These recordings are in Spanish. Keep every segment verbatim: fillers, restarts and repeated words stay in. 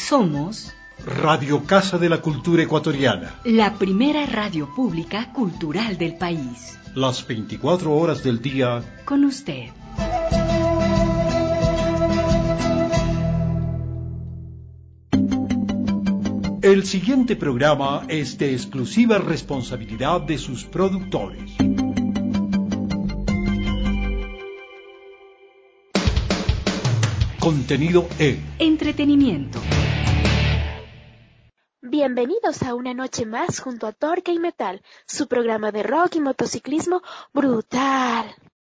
Somos Radio Casa de la Cultura Ecuatoriana, la primera radio pública cultural del país. Las veinticuatro horas del día con usted. El siguiente programa es de exclusiva responsabilidad de sus productores. Contenido E. Entretenimiento. Bienvenidos a una noche más junto a Torque y Metal, su programa de rock y motociclismo brutal.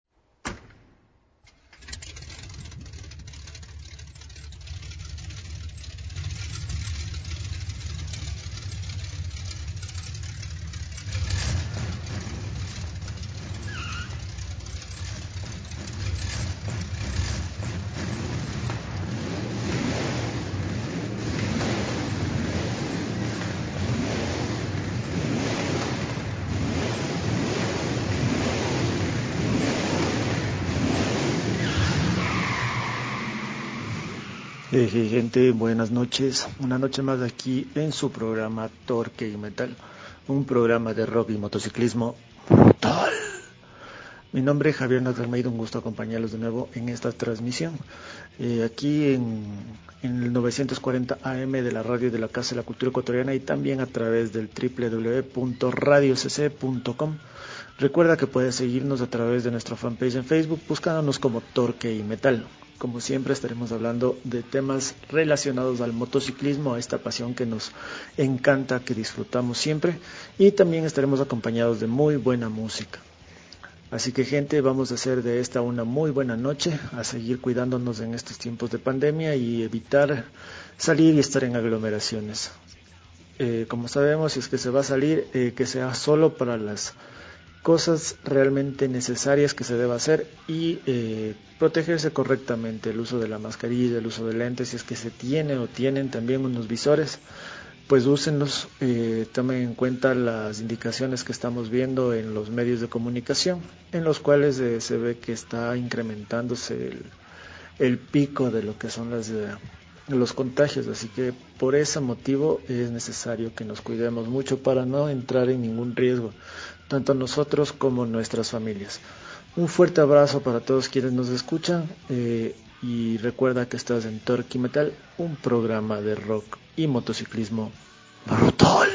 Hey, hey, gente, buenas noches. Una noche más aquí en su programa Torque y Metal, un programa de rock y motociclismo brutal. Mi nombre es Javier Natal Almeida, un gusto acompañarlos de nuevo en esta transmisión. Eh, aquí en, en el novecientos cuarenta A M de la radio de la Casa de la Cultura Ecuatoriana y también a través del doble u doble u doble u punto radio c c punto com. Recuerda que puedes seguirnos a través de nuestra fanpage en Facebook buscándonos como Torque y Metal. Como siempre estaremos hablando de temas relacionados al motociclismo, a esta pasión que nos encanta, que disfrutamos siempre, y también estaremos acompañados de muy buena música. Así que, gente, vamos a hacer de esta una muy buena noche, a seguir cuidándonos en estos tiempos de pandemia y evitar salir y estar en aglomeraciones. Eh, como sabemos, si es que se va a salir, eh, que sea solo para las cosas realmente necesarias que se deba hacer y eh, protegerse correctamente, el uso de la mascarilla, el uso de lentes, si es que se tiene o tienen también unos visores, pues úsenlos, eh, tomen en cuenta las indicaciones que estamos viendo en los medios de comunicación, en los cuales eh, se ve que está incrementándose el, el pico de lo que son las, eh, los contagios, así que por ese motivo es necesario que nos cuidemos mucho para no entrar en ningún riesgo, tanto nosotros como nuestras familias. Un fuerte abrazo para todos quienes nos escuchan eh, y recuerda que estás en Torque y Metal, un programa de rock y motociclismo brutal.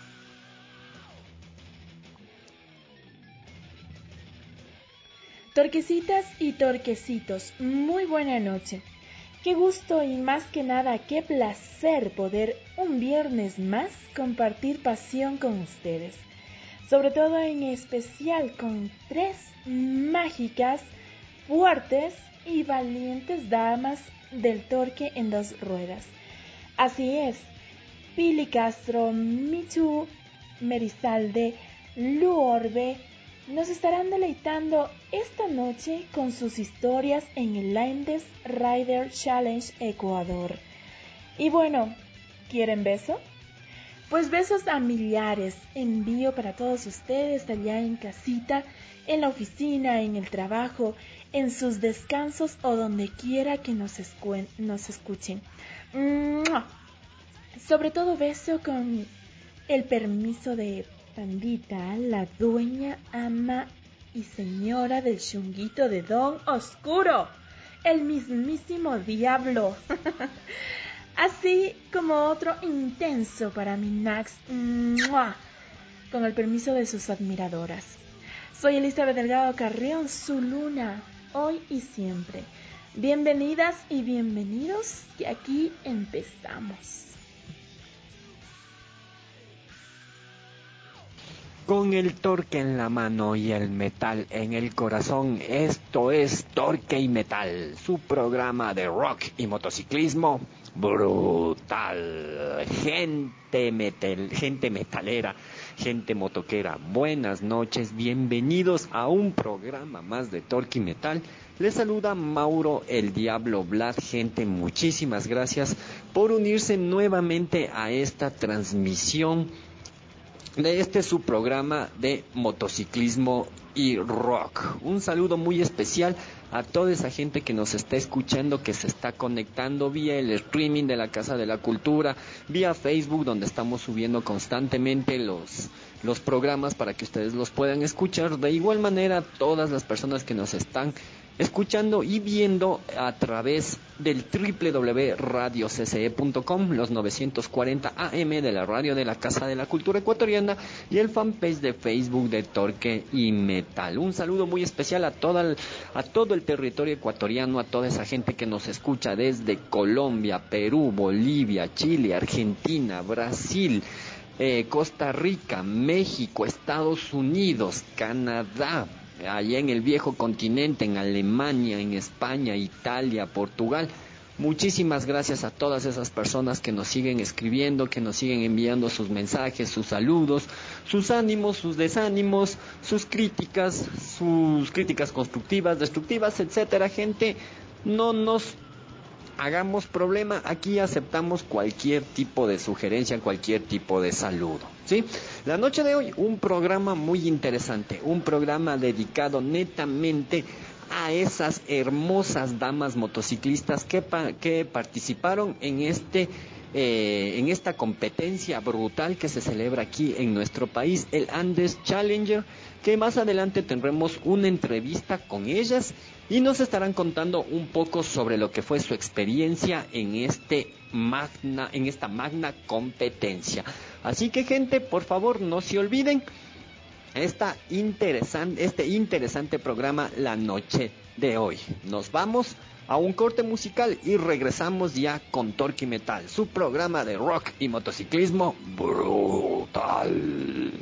Torquecitas y torquecitos, muy buena noche. Qué gusto y más que nada qué placer poder un viernes más compartir pasión con ustedes. Sobre todo en especial con tres mágicas, fuertes y valientes damas del torque en dos ruedas. Así es, Pili Castro, Michu Merizalde, Lu Orbe, nos estarán deleitando esta noche con sus historias en el Landes Rider Challenge Ecuador. Y bueno, ¿quieren beso? Pues besos a millares envío para todos ustedes allá en casita, en la oficina, en el trabajo, en sus descansos o donde quiera que nos, escu- nos escuchen. ¡Mua! Sobre todo beso con el permiso de Pandita, la dueña, ama y señora del chunguito de Don Oscuro, el mismísimo diablo. Así como otro intenso para mi Nax, ¡mua!, con el permiso de sus admiradoras. Soy Elizabeth Delgado Carrión, su luna, hoy y siempre. Bienvenidas y bienvenidos, que aquí empezamos. Con el torque en la mano y el metal en el corazón, esto es Torque y Metal, su programa de rock y motociclismo brutal. Gente metal, gente metalera, gente motoquera, buenas noches, bienvenidos a un programa más de Torque y Metal. Les saluda Mauro el Diablo Vlad. Gente, muchísimas gracias por unirse nuevamente a esta transmisión de este su programa de motociclismo y rock. Un saludo muy especial a toda esa gente que nos está escuchando, que se está conectando vía el streaming de la Casa de la Cultura, vía Facebook, donde estamos subiendo constantemente los, los programas para que ustedes los puedan escuchar. De igual manera, todas las personas que nos están escuchando y viendo a través del doble u doble u doble u punto radio c c e punto com, los novecientos cuarenta A M de la radio de la Casa de la Cultura Ecuatoriana, y el fanpage de Facebook de Torque y Metal. Un saludo muy especial a, toda el, a todo el territorio ecuatoriano, a toda esa gente que nos escucha desde Colombia, Perú, Bolivia, Chile, Argentina, Brasil, eh, Costa Rica, México, Estados Unidos, Canadá, allá en el viejo continente, en Alemania, en España, Italia, Portugal. Muchísimas gracias a todas esas personas que nos siguen escribiendo, que nos siguen enviando sus mensajes, sus saludos, sus ánimos, sus desánimos, sus críticas, sus críticas constructivas, destructivas, etcétera. Gente, no nos hagamos problema, aquí aceptamos cualquier tipo de sugerencia, cualquier tipo de saludo, ¿sí? La noche de hoy, un programa muy interesante, un programa dedicado netamente a esas hermosas damas motociclistas que, pa- que participaron en este eh, en esta competencia brutal que se celebra aquí en nuestro país, el Andes Challenger, que más adelante tendremos una entrevista con ellas y nos estarán contando un poco sobre lo que fue su experiencia en este magna, en esta magna competencia. Así que, gente, por favor, no se olviden esta interesante, este interesante programa la noche de hoy. Nos vamos a un corte musical y regresamos ya con Torque y Metal, su programa de rock y motociclismo brutal.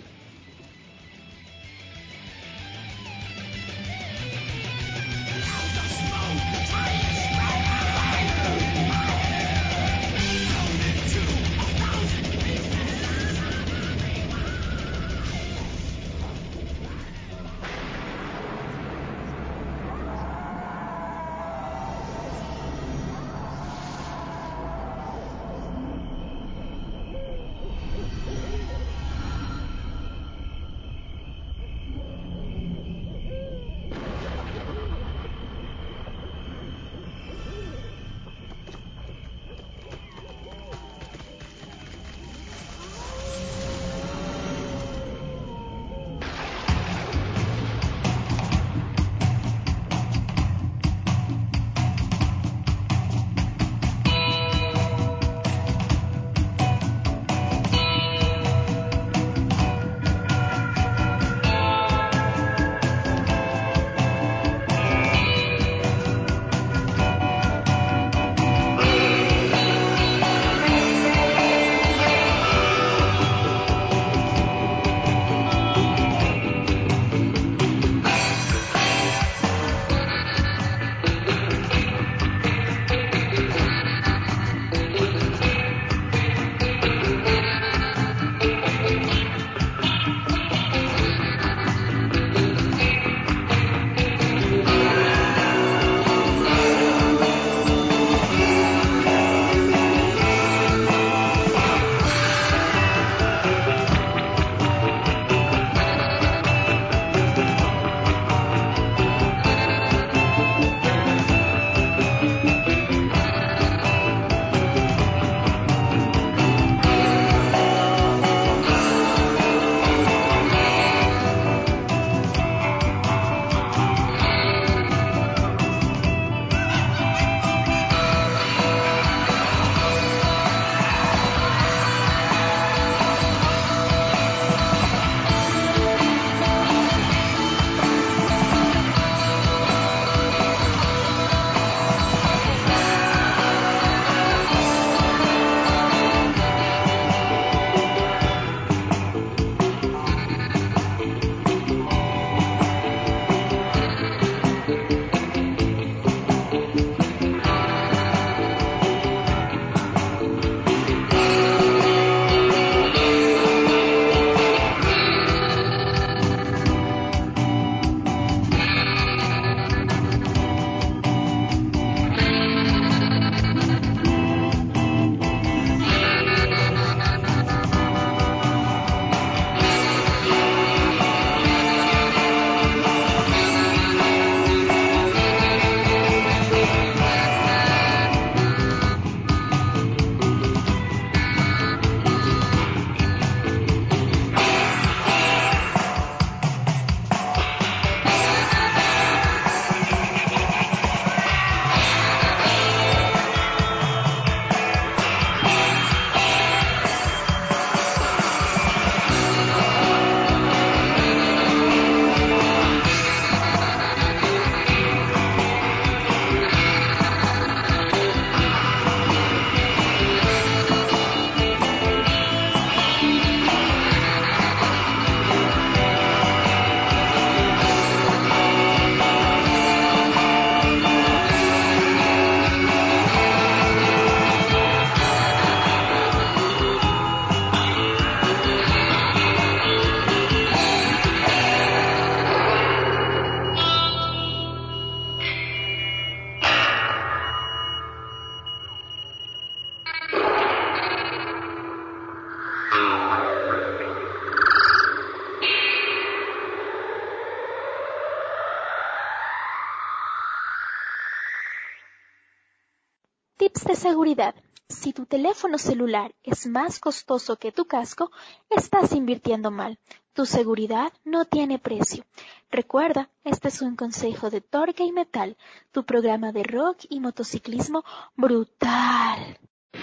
tips de seguridad. Si tu teléfono celular es más costoso que tu casco, estás invirtiendo mal. Tu seguridad no tiene precio. Recuerda, este es un consejo de Torque y Metal, tu programa de rock y motociclismo brutal.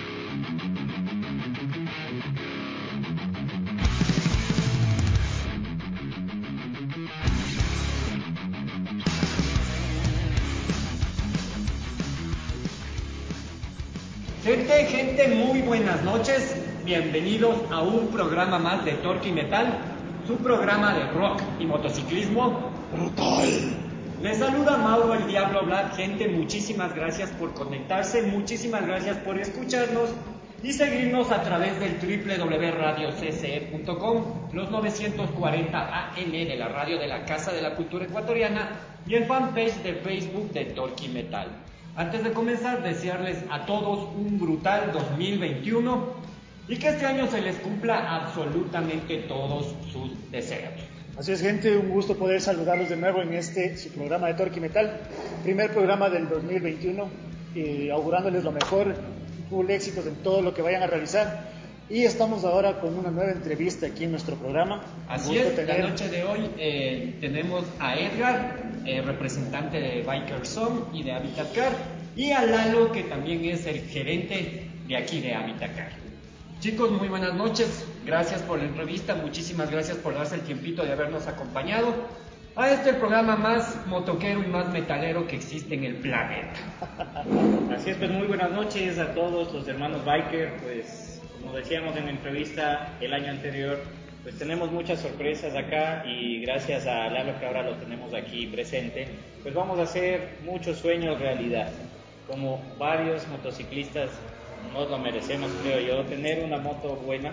Gente, gente, muy buenas noches. Bienvenidos a un programa más de Torque y Metal, su programa de rock y motociclismo brutal. Les saluda Mauro el Diablo Black. Gente, muchísimas gracias por conectarse, muchísimas gracias por escucharnos y seguirnos a través del doble u doble u doble u punto radio c c e punto com, los novecientos cuarenta A M de la radio de la Casa de la Cultura Ecuatoriana y el fanpage de Facebook de Torque y Metal. Antes de comenzar, desearles a todos un brutal dos mil veintiuno y que este año se les cumpla absolutamente todos sus deseos. Así es, gente, un gusto poder saludarlos de nuevo en este su programa de Torque y Metal, primer programa del dos mil veintiuno, eh, augurándoles lo mejor, full éxitos en todo lo que vayan a realizar. Y estamos ahora con una nueva entrevista aquí en nuestro programa. Así es, tener... la noche de hoy eh, tenemos a Edgar, eh, representante de Biker Zone y de Habitat Car, y a Lalo, que también es el gerente de aquí de Habitat Car. Chicos, muy buenas noches, gracias por la entrevista, muchísimas gracias por darse el tiempito de habernos acompañado a este el programa más motoquero y más metalero que existe en el planeta. Así es, pues muy buenas noches a todos los hermanos Biker. Pues como decíamos en la entrevista el año anterior, pues tenemos muchas sorpresas acá y gracias a Lalo que ahora lo tenemos aquí presente, pues vamos a hacer muchos sueños realidad. Como varios motociclistas nos lo merecemos, creo yo, tener una moto buena,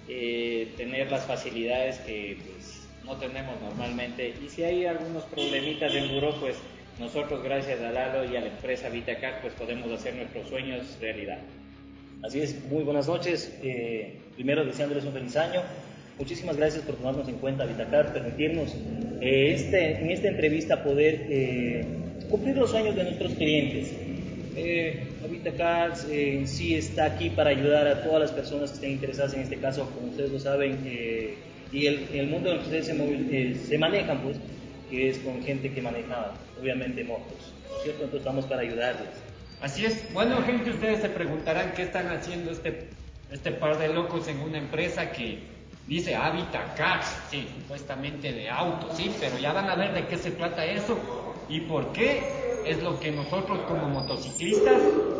eh, tener las facilidades que pues, no tenemos normalmente, y si hay algunos problemitas de enduro, pues nosotros gracias a Lalo y a la empresa Vitacar pues podemos hacer nuestros sueños realidad. Así es, muy buenas noches, eh, primero deseándoles un feliz año, muchísimas gracias por tomarnos en cuenta Vitacar, permitirnos eh, este, en esta entrevista poder eh, cumplir los sueños de nuestros clientes. Eh, Vitacar eh, en sí está aquí para ayudar a todas las personas que estén interesadas en este caso, como ustedes lo saben, eh, y el, el mundo en el que ustedes se, movil, eh, se manejan, pues, que es con gente que maneja, obviamente, motos, ¿no es cierto? Entonces estamos para ayudarles. Así es. Bueno, gente, ustedes se preguntarán qué están haciendo este, este par de locos en una empresa que dice Habitat Cars, sí, supuestamente de autos, sí, pero ya van a ver de qué se trata eso y por qué es lo que nosotros como motociclistas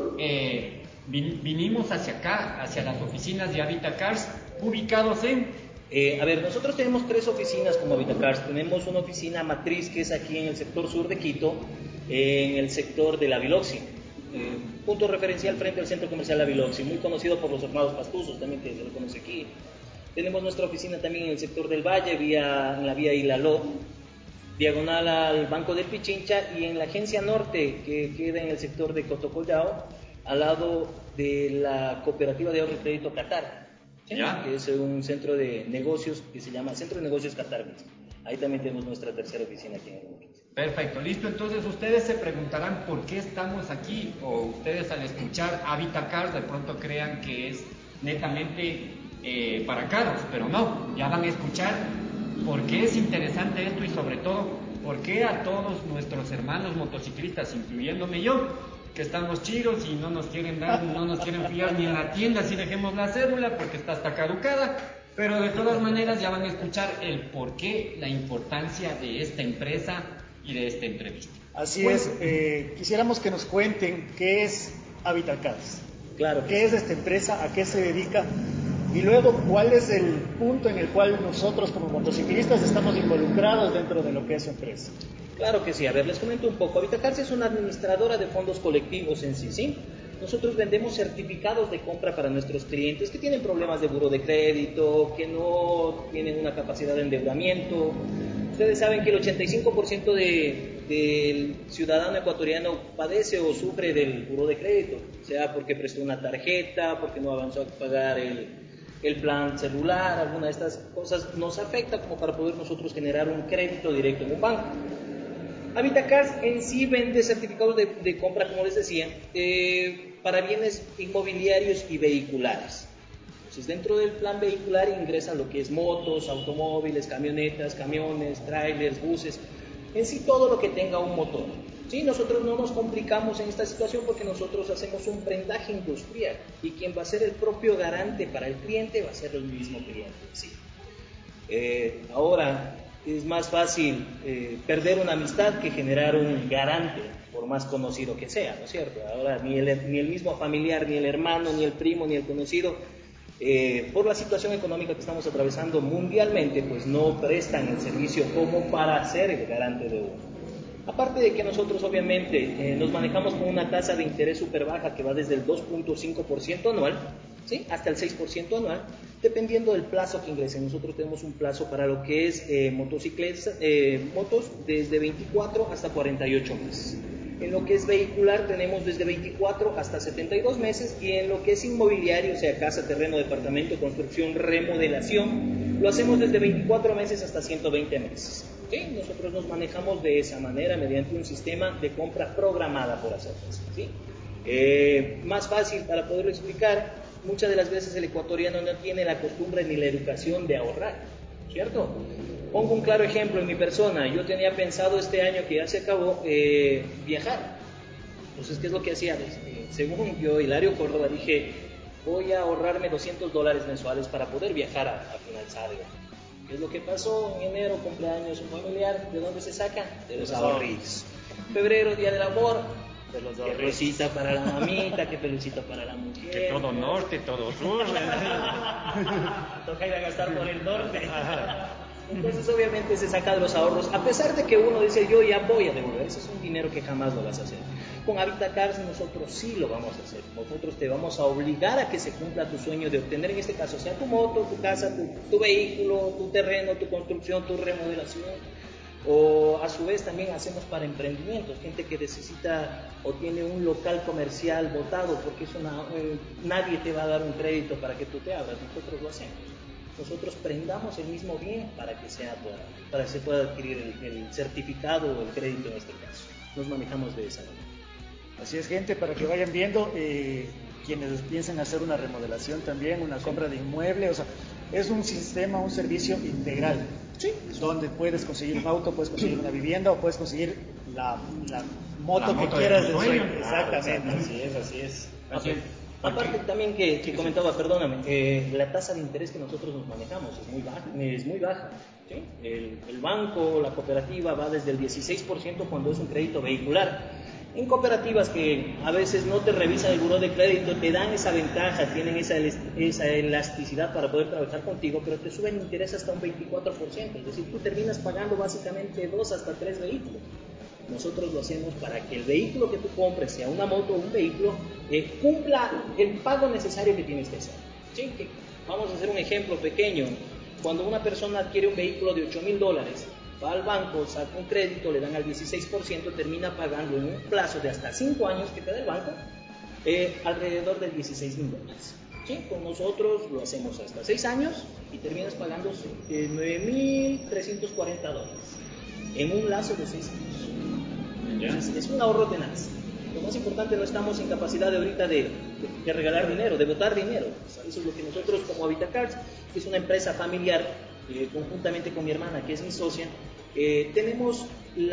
eh, vin, vinimos hacia acá, hacia las oficinas de Habitat Cars, ubicados en... Eh, a ver, nosotros tenemos tres oficinas como Habitat Cars. Tenemos una oficina matriz que es aquí en el sector sur de Quito, eh, en el sector de la Biloxi. Eh, punto referencial frente al centro comercial La Biloxi, muy conocido por los hermanos Pastuzos, también que se lo conoce aquí. Tenemos nuestra oficina también en el sector del Valle, vía, en la vía Hilaló, diagonal al Banco del Pichincha, y en la agencia norte, que queda en el sector de Cotocollao, al lado de la cooperativa de ahorro y crédito Qatar, ¿sí? Que es un centro de negocios que se llama Centro de Negocios Qatar. Ahí también tenemos nuestra tercera oficina aquí en el mundo. Perfecto, listo. Entonces ustedes se preguntarán por qué estamos aquí, o ustedes al escuchar Habitat Cars de pronto crean que es netamente eh, para carros, pero no, ya van a escuchar por qué es interesante esto y sobre todo por qué a todos nuestros hermanos motociclistas, incluyéndome yo, que estamos chiros y no nos quieren dar, no nos quieren fiar ni en la tienda si dejemos la cédula porque está hasta caducada. Pero de todas maneras ya van a escuchar el porqué, la importancia de esta empresa y de esta entrevista. Así bueno, es, eh, quisiéramos que nos cuenten qué es Habitat Cars. Claro. ¿Qué es esta empresa? ¿A qué se dedica? Y luego, ¿cuál es el punto en el cual nosotros como motociclistas estamos involucrados dentro de lo que es su empresa? Claro que sí. A ver, les comento un poco. Habitat Cars es una administradora de fondos colectivos en sí, ¿sí? Nosotros vendemos certificados de compra para nuestros clientes que tienen problemas de buro de crédito, que no tienen una capacidad de endeudamiento. Ustedes saben que el ochenta y cinco por ciento de, del ciudadano ecuatoriano padece o sufre del buro de crédito, sea porque prestó una tarjeta, porque no avanzó a pagar el, el plan celular, alguna de estas cosas nos afecta como para poder nosotros generar un crédito directo en un banco. Habitacars en sí vende certificados de, de compra, como les decía, eh, para bienes inmobiliarios y vehiculares. Entonces, dentro del plan vehicular ingresan lo que es motos, automóviles, camionetas, camiones, trailers, buses, en sí todo lo que tenga un motor. ¿Sí? Nosotros no nos complicamos en esta situación porque nosotros hacemos un prendaje industrial y quien va a ser el propio garante para el cliente va a ser el mismo cliente. ¿Sí? Eh, ahora, es más fácil eh, perder una amistad que generar un garante, por más conocido que sea, ¿no es cierto? Ahora, ni el, ni el mismo familiar, ni el hermano, ni el primo, ni el conocido, eh, por la situación económica que estamos atravesando mundialmente, pues no prestan el servicio como para ser el garante de uno. Aparte de que nosotros obviamente eh, nos manejamos con una tasa de interés súper baja que va desde el dos punto cinco por ciento anual, ¿sí? Hasta el seis por ciento anual, dependiendo del plazo que ingresen. Nosotros tenemos un plazo para lo que es eh, motocicletas, eh, motos desde veinticuatro hasta cuarenta y ocho meses. En lo que es vehicular tenemos desde veinticuatro hasta setenta y dos meses, y en lo que es inmobiliario, o sea, casa, terreno, departamento, construcción, remodelación, lo hacemos desde veinticuatro meses hasta ciento veinte meses. ¿Sí? Nosotros nos manejamos de esa manera mediante un sistema de compra programada, por hacerlo así. ¿Sí? Eh, más fácil para poderlo explicar, muchas de las veces el ecuatoriano no tiene la costumbre ni la educación de ahorrar, ¿cierto? Pongo un claro ejemplo en mi persona. Yo tenía pensado este año que ya se acabó eh, viajar. Entonces, ¿qué es lo que hacía? Eh, según yo, Hilario Córdoba, dije, voy a ahorrarme doscientos dólares mensuales para poder viajar a, a Finalzario. ¿Qué es lo que pasó? En enero, cumpleaños un familiar. ¿De dónde se saca? De los ahorros. Febrero, Día del Amor. De los ahorros. Que pelucita para la mamita, que pelucita para la mujer. Que todo norte, todo sur. Toca ir a gastar por el norte. Entonces obviamente se saca de los ahorros, a pesar de que uno dice yo ya voy a devolver, ese es un dinero que jamás lo vas a hacer. Con Habitacars nosotros sí lo vamos a hacer, nosotros te vamos a obligar a que se cumpla tu sueño de obtener, en este caso, sea tu moto, tu casa, tu, tu vehículo, tu terreno, tu construcción, tu remodelación, o a su vez también hacemos para emprendimientos, gente que necesita o tiene un local comercial botado porque es una, eh, nadie te va a dar un crédito para que tú te abras, nosotros lo hacemos. Nosotros prendamos el mismo bien para que sea para que se pueda adquirir el, el certificado o el crédito en este caso. Nos manejamos de esa manera. Así es, gente, para que vayan viendo, eh, quienes piensan hacer una remodelación también, una compra de inmueble, o sea, es un sistema, un servicio integral, sí, donde puedes conseguir un auto, puedes conseguir una vivienda o puedes conseguir la, la moto la que moto quieras de de sueño. Exactamente. Ah, así es, así es. Así es. Aparte también que, que comentaba, perdóname, eh, la tasa de interés que nosotros nos manejamos es muy baja. Es muy baja ¿sí? el, el banco, la cooperativa va desde el dieciséis por ciento cuando es un crédito vehicular. En cooperativas que a veces no te revisan el buró de crédito, te dan esa ventaja, tienen esa, esa elasticidad para poder trabajar contigo, pero te suben interés hasta un veinticuatro por ciento, es decir, tú terminas pagando básicamente dos hasta tres vehículos. Nosotros lo hacemos para que el vehículo que tú compres, sea una moto o un vehículo, eh, cumpla el pago necesario que tienes que hacer. ¿Sí? Que vamos a hacer un ejemplo pequeño. Cuando una persona adquiere un vehículo de ocho mil dólares, va al banco, saca un crédito, le dan al dieciséis por ciento, termina pagando en un plazo de hasta cinco años que te da el banco, eh, alrededor de dieciséis mil dólares. ¿Sí? Con nosotros lo hacemos hasta seis años y terminas pagando eh, nueve mil trescientos cuarenta dólares en un lazo de seis años. Entonces, es un ahorro tenaz. Lo más importante, no estamos en capacidad de ahorita de, de, de regalar dinero, de botar dinero. O sea, eso es lo que nosotros como Habitacars, que es una empresa familiar, eh, conjuntamente con mi hermana, que es mi socia, eh, tenemos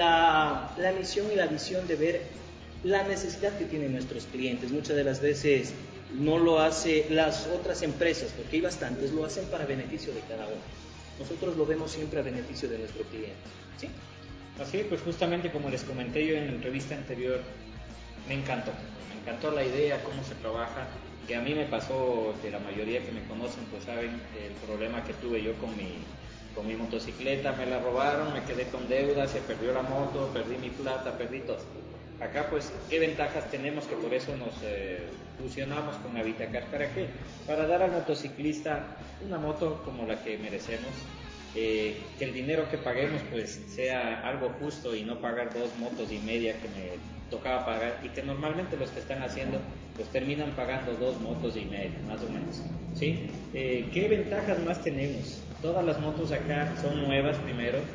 la, la misión y la visión de ver la necesidad que tienen nuestros clientes. Muchas de las veces no lo hacen las otras empresas, porque hay bastantes, lo hacen para beneficio de cada uno. Nosotros lo vemos siempre a beneficio de nuestro cliente. ¿Sí? Así, pues justamente como les comenté yo en la entrevista anterior, me encantó, me encantó la idea, cómo se trabaja, que a mí me pasó, que la mayoría que me conocen pues saben el problema que tuve yo con mi, con mi motocicleta, me la robaron, me quedé con deudas, se perdió la moto, perdí mi plata, perdí todo. Acá pues, ¿qué ventajas tenemos? Que por eso nos eh, fusionamos con Habitacars. ¿Para qué? Para dar al motociclista una moto como la que merecemos. Eh, que el dinero que paguemos pues sea algo justo y no pagar dos motos y media que me tocaba pagar, y que normalmente los que están haciendo pues terminan pagando dos motos y media más o menos, ¿sí? Eh, ¿qué ventajas más tenemos? Todas las motos acá son nuevas primero,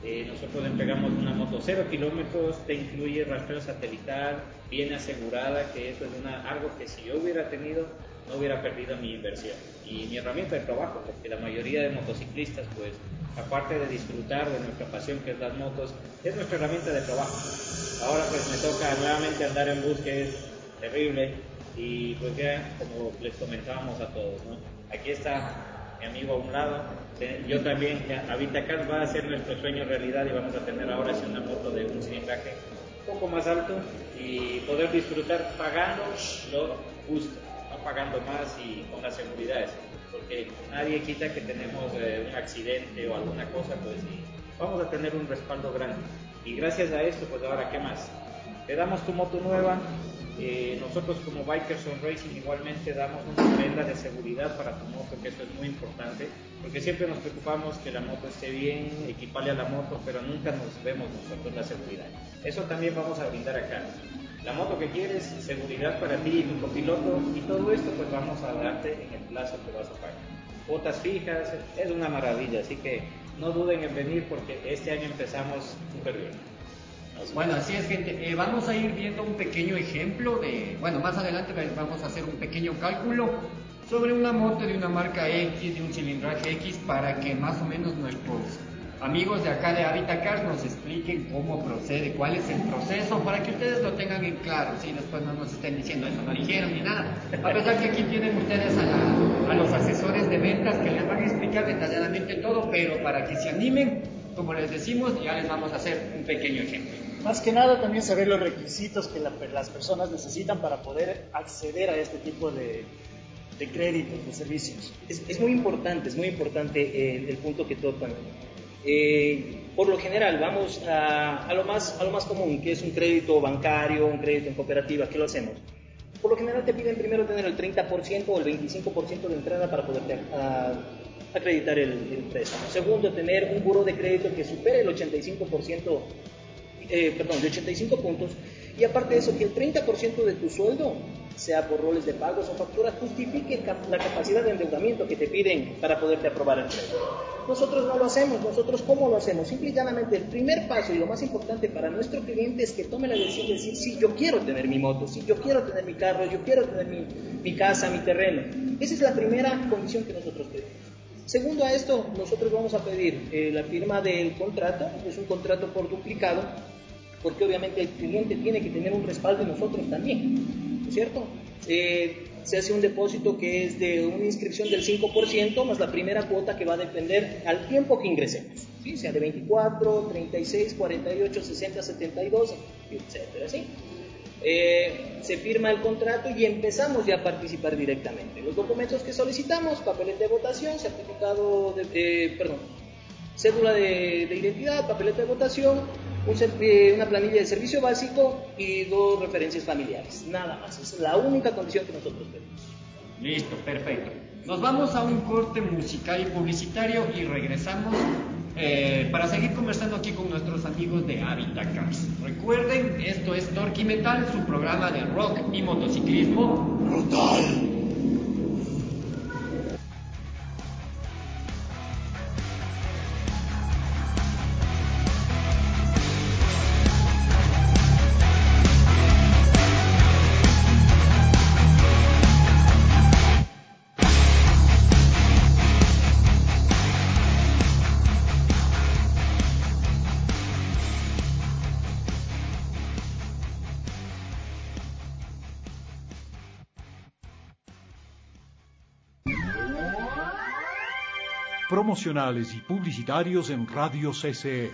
Eh, nosotros le entregamos una moto cero kilómetros, te incluye rastreo satelital, bien asegurada, que eso es una, algo que si yo hubiera tenido, no hubiera perdido mi inversión. Y mi herramienta de trabajo, porque la mayoría de motociclistas, pues, aparte de disfrutar de nuestra pasión que es las motos, es nuestra herramienta de trabajo. Ahora pues me toca nuevamente andar en bus, que es terrible, y pues ya, como les comentábamos a todos, ¿no? Aquí está mi amigo a un lado, yo también, ya, Avitacars va a ser nuestro sueño realidad y vamos a tener ahora sí una moto de un cilindraje un poco más alto y poder disfrutar pagando lo justo, no pagando más y con las seguridades, porque nadie quita que tenemos eh, un accidente o alguna cosa, pues y vamos a tener un respaldo grande. Y gracias a esto, pues ahora, ¿qué más? Te damos tu moto nueva. Eh, nosotros como Bikers on Racing igualmente damos una prenda de seguridad para tu moto, que eso es muy importante, porque siempre nos preocupamos que la moto esté bien, equiparle a la moto, pero nunca nos vemos nosotros la seguridad. Eso también vamos a brindar acá. La moto que quieres, seguridad para ti y tu copiloto, y todo esto pues vamos a darte en el plazo que vas a pagar. Cuotas fijas, es una maravilla, así que no duden en venir porque este año empezamos súper bien. Bueno, así es, gente. Eh, vamos a ir viendo un pequeño ejemplo de... Bueno, más adelante vamos a hacer un pequeño cálculo sobre una moto de una marca X, de un cilindraje X, para que más o menos nuestros amigos de acá de Avitacars nos expliquen cómo procede, cuál es el proceso, para que ustedes lo tengan en claro, ¿sí? Después no nos estén diciendo eso, no dijeron ni nada. A pesar que aquí tienen ustedes a, la, a los asesores de ventas que les van a explicar detalladamente todo, pero para que se animen, como les decimos, ya les vamos a hacer un pequeño ejemplo. Más que nada también saber los requisitos que la, las personas necesitan para poder acceder a este tipo de, de créditos, de servicios. Es, es muy importante, es muy importante el, el punto que tocan. Eh, por lo general vamos a, a, lo más, a lo más común, que es un crédito bancario, un crédito en cooperativa. ¿Qué lo hacemos? Por lo general te piden primero tener el treinta por ciento o el veinticinco por ciento de entrada para poderte a, acreditar el, el préstamo. Segundo, tener un buró de crédito que supere el ochenta y cinco por ciento, eh, perdón, de ochenta y cinco puntos, y aparte de eso, que el treinta por ciento de tu sueldo, sea por roles de pagos o facturas, justifique la capacidad de endeudamiento que te piden para poderte aprobar el crédito. Nosotros no lo hacemos. Nosotros, ¿cómo lo hacemos? Simple y llanamente, el primer paso y lo más importante para nuestro cliente es que tome la decisión de decir, sí, yo quiero tener mi moto, sí, yo quiero tener mi carro, yo quiero tener mi, mi casa, mi terreno. Esa es la primera condición que nosotros pedimos. Segundo a esto, nosotros vamos a pedir eh, la firma del contrato, es un contrato por duplicado, porque obviamente el cliente tiene que tener un respaldo y nosotros también, ¿no es cierto? Eh, se hace un depósito que es de una inscripción del cinco por ciento más la primera cuota que va a depender al tiempo que ingresemos, ¿sí? Sea de veinticuatro, treinta y seis, cuarenta y ocho, sesenta, setenta y dos, etcétera, ¿sí? Eh, se firma el contrato y empezamos ya a participar directamente. Los documentos que solicitamos: papeleta de votación, certificado de, eh, perdón, cédula de, de identidad, papeleta de votación, un, eh, una planilla de servicio básico y dos referencias familiares. Nada más, esa es la única condición que nosotros tenemos. Listo, perfecto. Nos vamos a un corte musical y publicitario y regresamos eh, para seguir conversando aquí con nuestros amigos de Avitacars. Recuerden, esto es Torque y Metal, su programa de rock y motociclismo brutal. Promocionales y publicitarios en Radio C C E.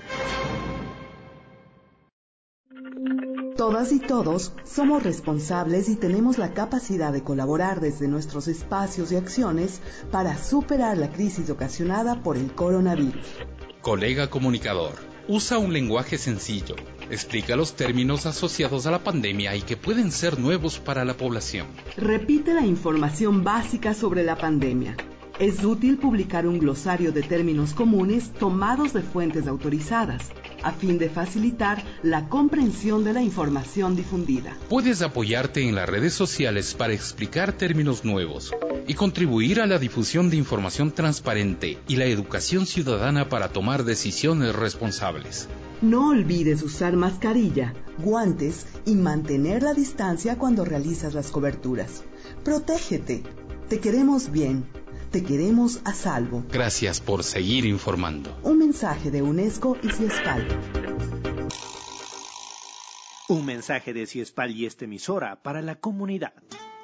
Todas y todos somos responsables y tenemos la capacidad de colaborar desde nuestros espacios y acciones para superar la crisis ocasionada por el coronavirus. Colega comunicador, usa un lenguaje sencillo, explica los términos asociados a la pandemia y que pueden ser nuevos para la población. Repite la información básica sobre la pandemia. Es útil publicar un glosario de términos comunes tomados de fuentes autorizadas, a fin de facilitar la comprensión de la información difundida. Puedes apoyarte en las redes sociales para explicar términos nuevos. y contribuir a la difusión de información transparente y la educación ciudadana para tomar decisiones responsables. No olvides usar mascarilla, guantes y mantener la distancia cuando realizas las coberturas. Protégete. Te queremos bien. Te queremos a salvo. Gracias por seguir informando. Un mensaje de UNESCO y Ciespal. Un mensaje de Ciespal y esta emisora para la comunidad.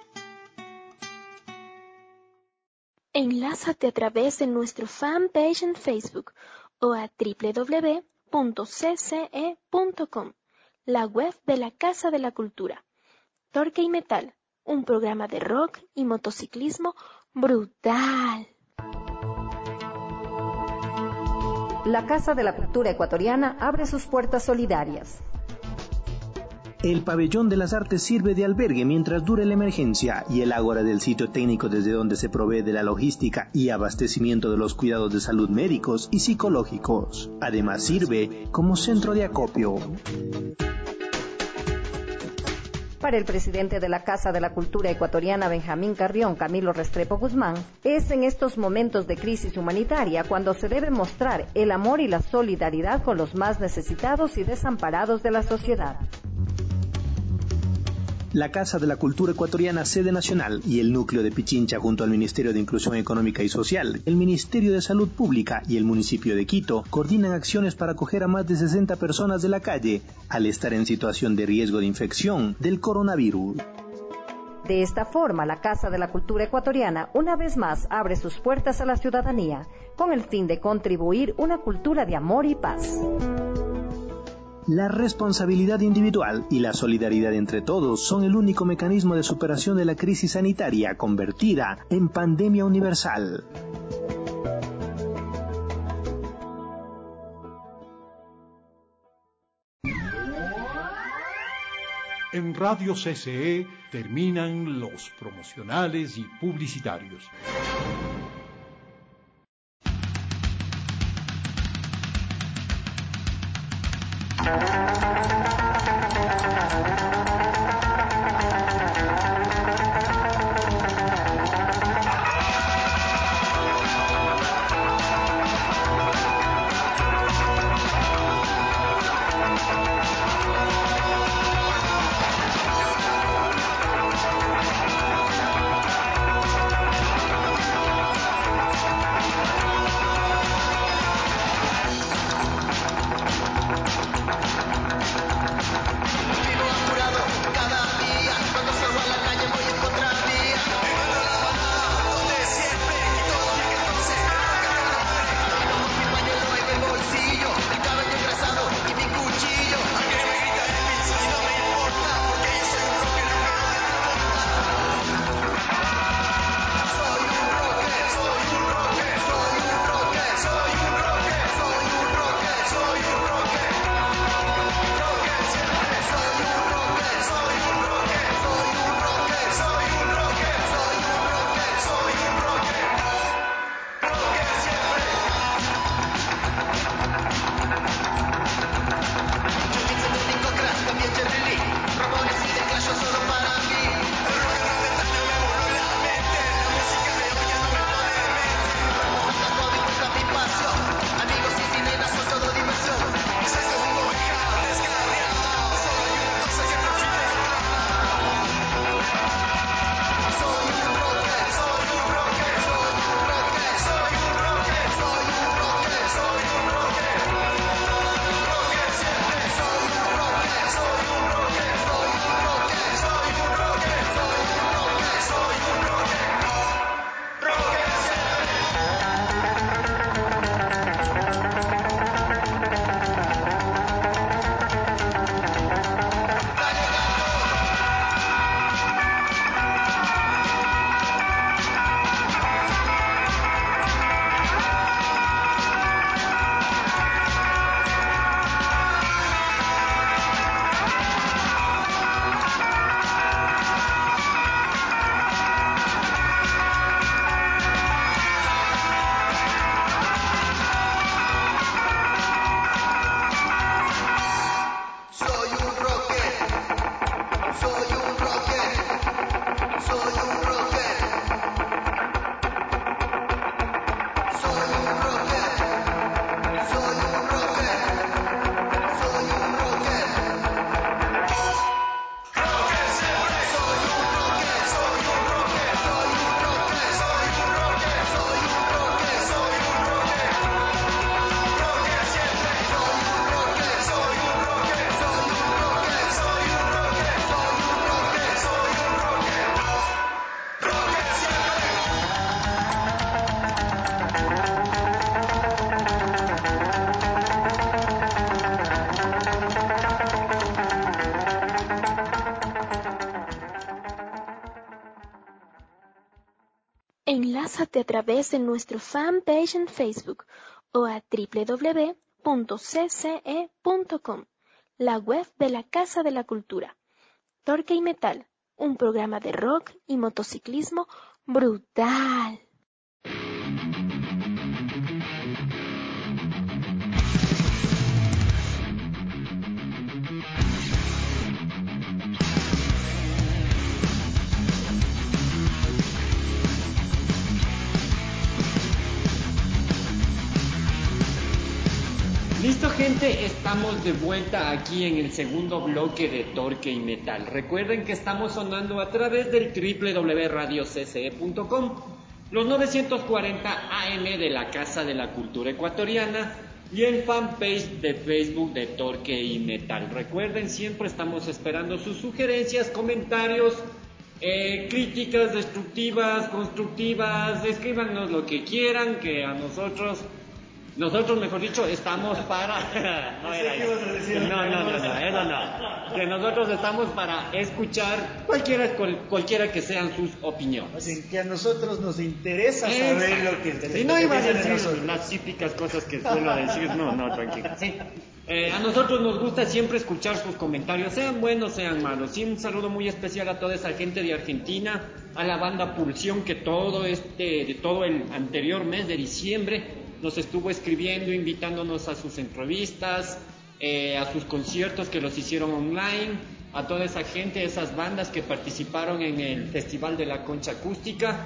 Enlázate a través de nuestro fanpage en Facebook o a doble u doble u doble u punto c c e punto com, la web de la Casa de la Cultura. Torque y Metal, un programa de rock y motociclismo brutal. La Casa de la Cultura Ecuatoriana abre sus puertas solidarias. El Pabellón de las Artes sirve de albergue mientras dure la emergencia y el ágora del sitio técnico desde donde se provee de la logística y abastecimiento de los cuidados de salud médicos y psicológicos. Además sirve como centro de acopio. Para el presidente de la Casa de la Cultura Ecuatoriana, Benjamín Carrión Camilo Restrepo Guzmán, es en estos momentos de crisis humanitaria cuando se debe mostrar el amor y la solidaridad con los más necesitados y desamparados de la sociedad. La Casa de la Cultura Ecuatoriana, sede nacional, y el núcleo de Pichincha junto al Ministerio de Inclusión Económica y Social, el Ministerio de Salud Pública y el municipio de Quito coordinan acciones para acoger a más de sesenta personas de la calle al estar en situación de riesgo de infección del coronavirus. De esta forma, la Casa de la Cultura Ecuatoriana una vez más abre sus puertas a la ciudadanía con el fin de contribuir una cultura de amor y paz. La responsabilidad individual y la solidaridad entre todos son el único mecanismo de superación de la crisis sanitaria convertida en pandemia universal. En Radio C C E terminan los promocionales y publicitarios. Enlázate a través de nuestro fanpage en Facebook o a doble u doble u doble u punto c c e punto com, la web de la Casa de la Cultura. Torque y Metal, un programa de rock y motociclismo brutal. Listo, gente, estamos de vuelta aquí en el segundo bloque de Torque y Metal. Recuerden que estamos sonando a través del doble u doble u doble u punto radio c c e punto com, los novecientos cuarenta A M de la Casa de la Cultura Ecuatoriana y el fanpage de Facebook de Torque y Metal. Recuerden, siempre estamos esperando sus sugerencias, comentarios, eh, críticas destructivas, constructivas. Escríbanos lo que quieran, que a nosotros... Nosotros, mejor dicho, estamos para... no, era eso. no, no, no, no, eso no. Que nosotros estamos para escuchar cualquiera, cualquiera que sean sus opiniones. Así que a nosotros nos interesa saber Exacto. lo que... Si no iba a decir las típicas cosas que suelo decir, no, no, tranquila. Sí. Eh, a nosotros nos gusta siempre escuchar sus comentarios, sean buenos, sean malos. Y un saludo muy especial a toda esa gente de Argentina, a la banda Pulsión, que todo este, de todo el anterior mes de diciembre nos estuvo escribiendo, invitándonos a sus entrevistas, eh, a sus conciertos que los hicieron online, a toda esa gente, esas bandas que participaron en el Festival de la Concha Acústica.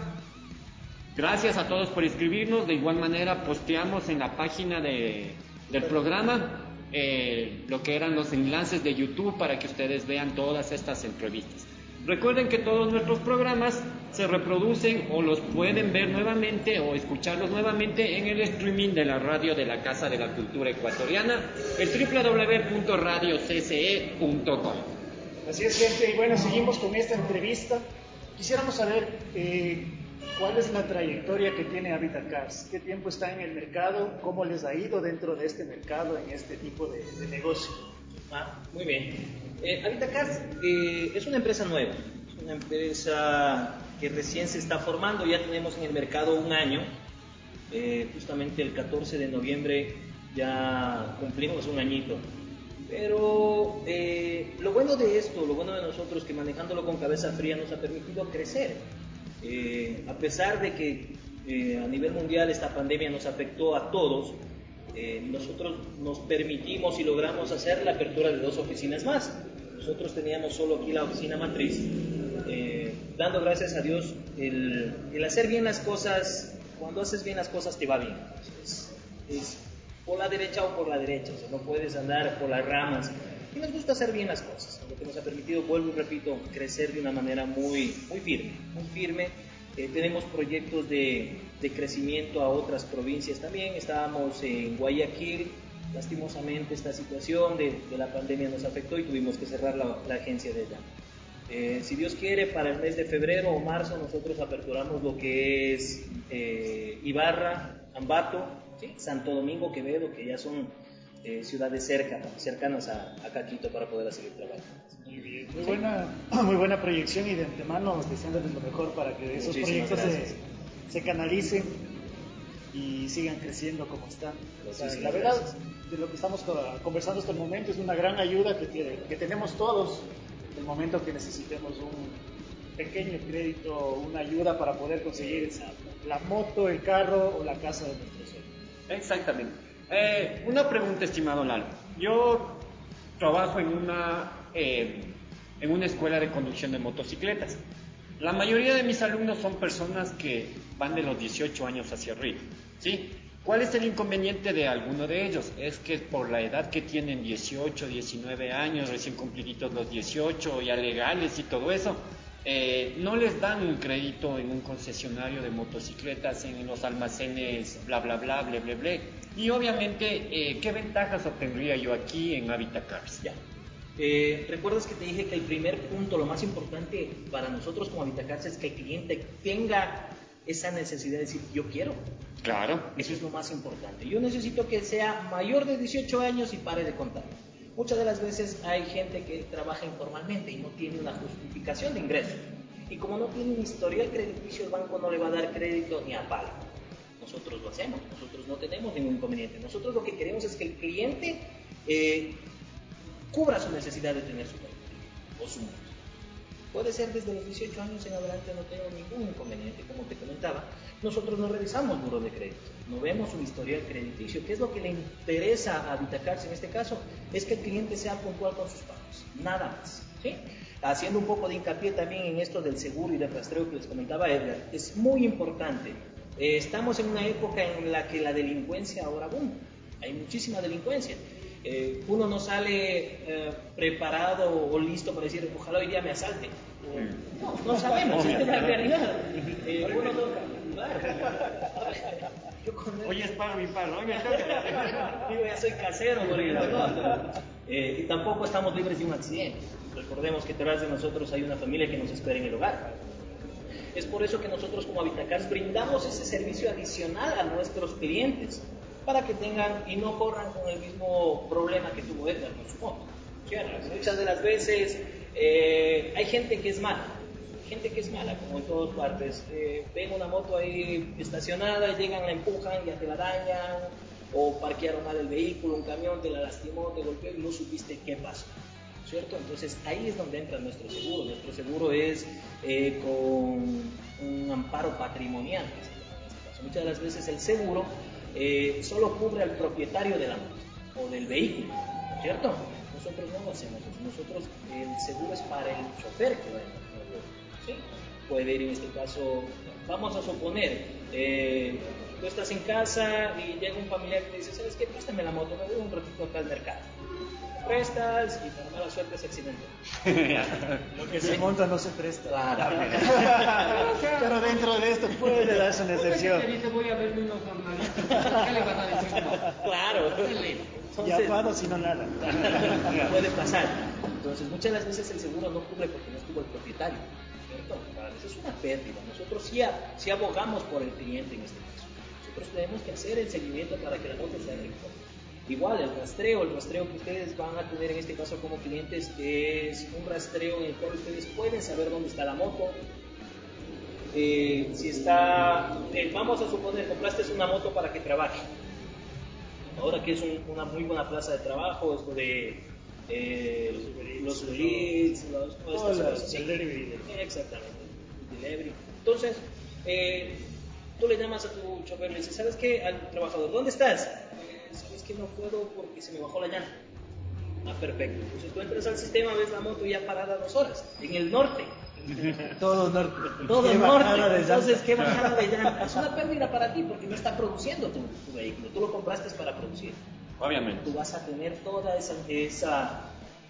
Gracias a todos por escribirnos. De igual manera posteamos en la página de, del programa eh, lo que eran los enlaces de YouTube para que ustedes vean todas estas entrevistas. Recuerden que todos nuestros programas se reproducen o los pueden ver nuevamente o escucharlos nuevamente en el streaming de la radio de la Casa de la Cultura Ecuatoriana, el doble u doble u doble u punto radio c c e punto com. Así es, gente, y bueno, seguimos con esta entrevista. Quisiéramos saber eh, cuál es la trayectoria que tiene Habitat Cars, qué tiempo está en el mercado, cómo les ha ido dentro de este mercado, en este tipo de, de negocio. Ah, muy bien. Eh, Habitat Cars eh, es una empresa nueva, es una empresa que recién se está formando, ya tenemos en el mercado un año, eh, justamente el catorce de noviembre ya cumplimos un añito, pero eh, lo bueno de esto, lo bueno de nosotros, que manejándolo con cabeza fría nos ha permitido crecer, eh, a pesar de que eh, a nivel mundial esta pandemia nos afectó a todos. Eh, nosotros nos permitimos y logramos hacer la apertura de dos oficinas más. Nosotros teníamos solo aquí la oficina matriz, eh, dando gracias a Dios el, el hacer bien las cosas. Cuando haces bien las cosas te va bien, es, es por la derecha o por la derecha, o sea, no puedes andar por las ramas, y nos gusta hacer bien las cosas, lo que nos ha permitido, vuelvo y repito, crecer de una manera muy, muy firme, muy firme. Eh, tenemos proyectos de, de crecimiento a otras provincias también. Estábamos en Guayaquil, lastimosamente esta situación de, de la pandemia nos afectó y tuvimos que cerrar la, la agencia de allá. Eh, si Dios quiere, para el mes de febrero o marzo nosotros aperturamos lo que es eh, Ibarra, Ambato, ¿sí? Santo Domingo, Quevedo, que ya son eh, ciudades cerca, cercanas a, a Caquito para poder seguir trabajando. Muy bien, muy buena, muy buena proyección, y de antemano deseándoles lo mejor para que esos Muchísimas proyectos se, se canalicen y sigan creciendo como están. O sea, la verdad, de lo que estamos conversando hasta el momento, es una gran ayuda que, que, que tenemos todos en el momento que necesitemos un pequeño crédito, una ayuda para poder conseguir la moto, el carro o la casa de nuestros sueños. Exactamente. Eh, una pregunta, estimado Lalo. Yo trabajo en una, eh, en una escuela de conducción de motocicletas. La mayoría de mis alumnos son personas que van de los dieciocho años hacia arriba, ¿sí? ¿Cuál es el inconveniente de alguno de ellos? Es que por la edad que tienen, dieciocho, diecinueve años, recién cumpliditos los dieciocho, ya legales y todo eso, eh, no les dan un crédito en un concesionario de motocicletas, en los almacenes, bla, bla, bla, bla, bla, bla. Y obviamente, eh, ¿qué ventajas obtendría yo aquí en Habitat Cars? Ya. Eh, ¿Recuerdas que te dije que el primer punto, lo más importante para nosotros como Habitat Cars, es que el cliente tenga esa necesidad de decir, yo quiero? Claro. Eso es lo más importante. Yo necesito que sea mayor de dieciocho años y pare de contar. Muchas de las veces hay gente que trabaja informalmente y no tiene una justificación de ingresos. Y como no tiene un historial crediticio, el banco no le va a dar crédito ni a palo. Nosotros lo hacemos, nosotros no tenemos ningún inconveniente. Nosotros lo que queremos es que el cliente eh, cubra su necesidad de tener su crédito o su moto. Puede ser desde los dieciocho años en adelante, no tengo ningún inconveniente, como te comentaba. Nosotros no revisamos buro de crédito, no vemos un historial crediticio. ¿Qué es lo que le interesa a Vitacars en este caso? Es que el cliente sea puntual con sus pagos, nada más, ¿sí? Haciendo un poco de hincapié también en esto del seguro y del rastreo que les comentaba Edgar, es muy importante. Eh, estamos en una época en la que la delincuencia ahora boom, hay muchísima delincuencia. Eh, uno no sale eh, preparado o listo para decir, ojalá hoy día me asalte. No, no sabemos, esta es la realidad. Eh, uno no, claro. Yo con Hoy es para mi palo, hoy me toca. Digo, ya soy casero, por ejemplo. No, eh, y tampoco estamos libres de un accidente. Recordemos que detrás de nosotros hay una familia que nos espera en el hogar. Es por eso que nosotros como Vitacars brindamos ese servicio adicional a nuestros clientes, para que tengan y no corran con el mismo problema que tuvo Edgar con su moto. Muchas de las veces eh, hay gente que es mala, gente que es mala, como en todas partes. Eh, ven una moto ahí estacionada y llegan, la empujan, ya te la dañan, o parquearon mal el vehículo, un camión te la lastimó, te golpeó y no supiste qué pasó, ¿cierto? Entonces ahí es donde entra nuestro seguro. Nuestro seguro es eh, con un amparo patrimonial. En este caso, muchas de las veces el seguro Eh, solo cubre al propietario de la moto o del vehículo, ¿cierto? Nosotros no lo hacemos, nosotros el seguro es para el chofer que va en la moto, ¿sí? Puede ir en este caso, vamos a suponer, eh, tú estás en casa y llega un familiar que te dice, ¿sabes qué? Préstame la moto, me voy un ratito acá al mercado. Prestas y por mala suerte se accidenta. Lo que se monta no se presta. Claro. Pero dentro de esto puede darse una excepción. Te dice, voy a verme unos jornalitos. ¿Qué le vas a decir? Claro. Ya pago, si no nada. Puede pasar. Entonces, muchas de las veces el seguro no cubre porque no estuvo el propietario, ¿cierto? A veces es una pérdida. Nosotros sí, sí abogamos por el cliente en este caso. Nosotros tenemos que hacer el seguimiento para que la moto sea recogida. Igual, el rastreo, el rastreo que ustedes van a tener en este caso como clientes es un rastreo en el cual ustedes pueden saber dónde está la moto. Eh, si está, eh, vamos a suponer, compraste una moto para que trabaje. Ahora que es un, una muy buena plaza de trabajo, esto de eh, los leads, los, todas estas cosas. El delivery. Exactamente, el delivery. Entonces, eh, tú le llamas a tu chofer y le dices, ¿sabes qué? Al trabajador, ¿dónde estás? ¿Sabes que no puedo porque se me bajó la llanta? Ah, perfecto. Entonces tú entras al sistema, ves la moto ya parada dos horas, en el norte. Todo norte. Todo ¿Qué norte. Entonces, ¿qué bajada de llanta? Es una pérdida para ti porque no está produciendo tu, tu vehículo. Tú lo compraste para producir. Obviamente. Tú vas a tener toda esa, esa,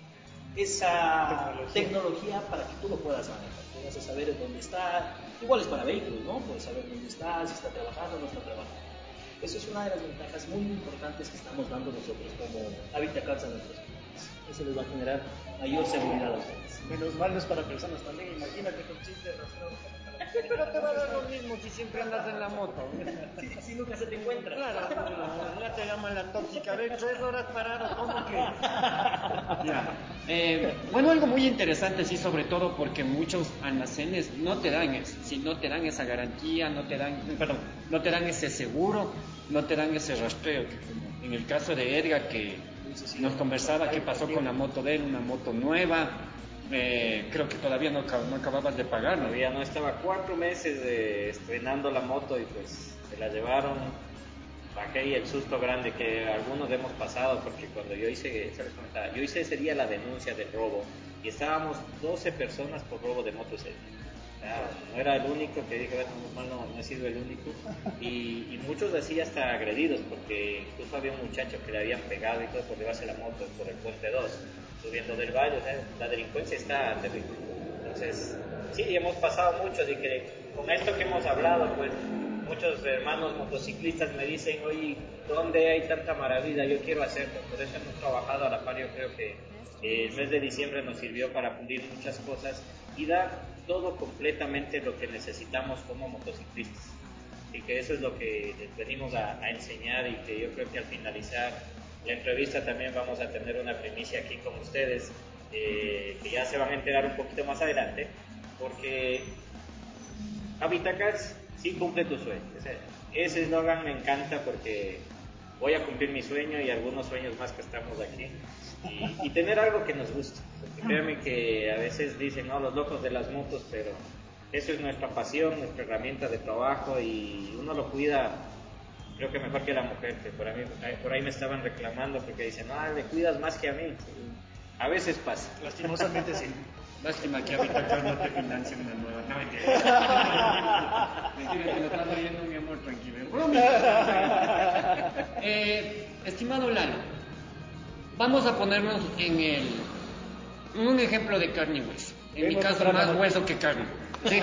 esa tecnología. tecnología para que tú lo puedas manejar. Tú vas a saber dónde está. Igual es para vehículos, ¿no? Puedes saber dónde está, si está trabajando o no está trabajando. Eso es una de las ventajas muy importantes que estamos dando nosotros como Vitacars a nuestros clientes. Eso les va a generar mayor seguridad a ustedes. Menos mal no es para personas también, imagínate con chiste rastreo. Pero te va a dar lo mismo si siempre andas en la moto. Si sí, sí, nunca se te encuentra. Claro, ya te llaman la tóxica. A ver, tres horas parado, ¿cómo que? Ya. Eh, bueno, algo muy interesante, sí, sobre todo porque muchos almacenes no te dan eso, si no te dan esa garantía, no te dan, perdón, no te dan ese seguro, no te dan ese rastreo. Que como en el caso de Edgar, que nos conversaba qué pasó con la moto de él, una moto nueva. Eh, creo que todavía no, no acababas de pagar, ¿no? Todavía no, estaba cuatro meses de estrenando la moto y pues se la llevaron. Bajé y el susto grande que algunos hemos pasado, porque cuando yo hice, ¿sabes cómo estaba? Yo hice ese día la denuncia del robo y estábamos doce personas por robo de moto ese día. O sea, no era el único que dije, bueno, no, no he sido el único, y, y muchos así hasta agredidos, porque incluso había un muchacho que le habían pegado y todo por llevarse la moto por el puente dos, subiendo del valle. O sea, la delincuencia está terrible. Entonces, sí, hemos pasado mucho de que con esto que hemos hablado, pues muchos hermanos motociclistas me dicen, oye, ¿dónde hay tanta maravilla? Yo quiero hacerlo. Por eso hemos trabajado a la par. Yo creo que eh, el mes de diciembre nos sirvió para pulir muchas cosas y dar todo completamente lo que necesitamos como motociclistas. Y que eso es lo que les venimos a, a enseñar, y que yo creo que al finalizar la entrevista también vamos a tener una primicia aquí con ustedes, eh, que ya se van a enterar un poquito más adelante, porque Habitacars sí cumple tu sueño. O sea, ese eslogan me encanta porque voy a cumplir mi sueño y algunos sueños más que estamos aquí. Y, y tener algo que nos guste. Porque créanme que a veces dicen, no, los locos de las motos, pero eso es nuestra pasión, nuestra herramienta de trabajo y uno lo cuida, creo que mejor que la mujer, que por ahí, por ahí me estaban reclamando porque dicen, no, le cuidas más que a mí. A veces pasa. Lastimosamente sí. Lástima que Habitacars no te financia una nueva. No, mentira. Mentira, que lo estás oyendo, mi amor, tranquilo. eh, estimado Lalo, vamos a ponernos en el en un ejemplo de carne y hueso. En mi caso, más hueso que carne. ¿Sí?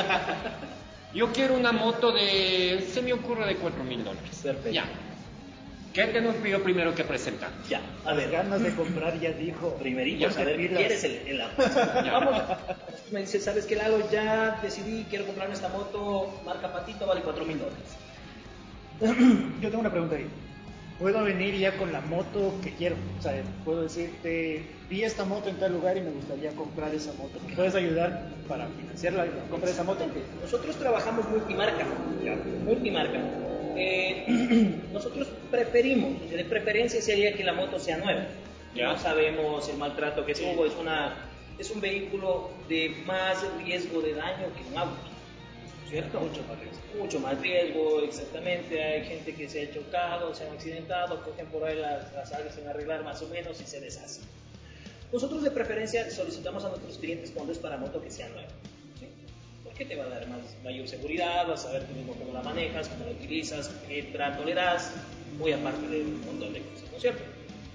Yo quiero una moto de, se me ocurre, de cuatro mil dólares. Perfecto. Ya. ¿Qué tenemos yo primero que presentar? Ya, a ver. Ganas de comprar, ya dijo. Primerito, a ver, ¿qué quieres el, el Vamos, me dice, ¿sabes qué, Lalo? Ya decidí, quiero comprarme esta moto, marca Patito, vale cuatro mil dólares. Yo tengo una pregunta ahí. ¿Puedo venir ya con la moto que quiero? O sea, puedo decirte, vi esta moto en tal lugar y me gustaría comprar esa moto. ¿Me puedes ayudar para financiar la compra de esa moto? Nosotros trabajamos multimarca. Ya. Multimarca. Eh, nosotros preferimos, de preferencia sería que la moto sea nueva. Ya. No sabemos el maltrato que tuvo, es, una, es un vehículo de más riesgo de daño que un auto, ¿cierto? Mucho más riesgo. Mucho más riesgo, exactamente. Hay gente que se ha chocado, se han accidentado, cogen por ahí las, las áreas sin arreglar más o menos y se deshacen. Nosotros de preferencia solicitamos a nuestros clientes cuando es para moto que sea nueva. Que te va a dar más, mayor seguridad, vas a saber tú mismo cómo la manejas, cómo la utilizas, qué trato le das, muy aparte de un montón de cosas, ¿no es cierto?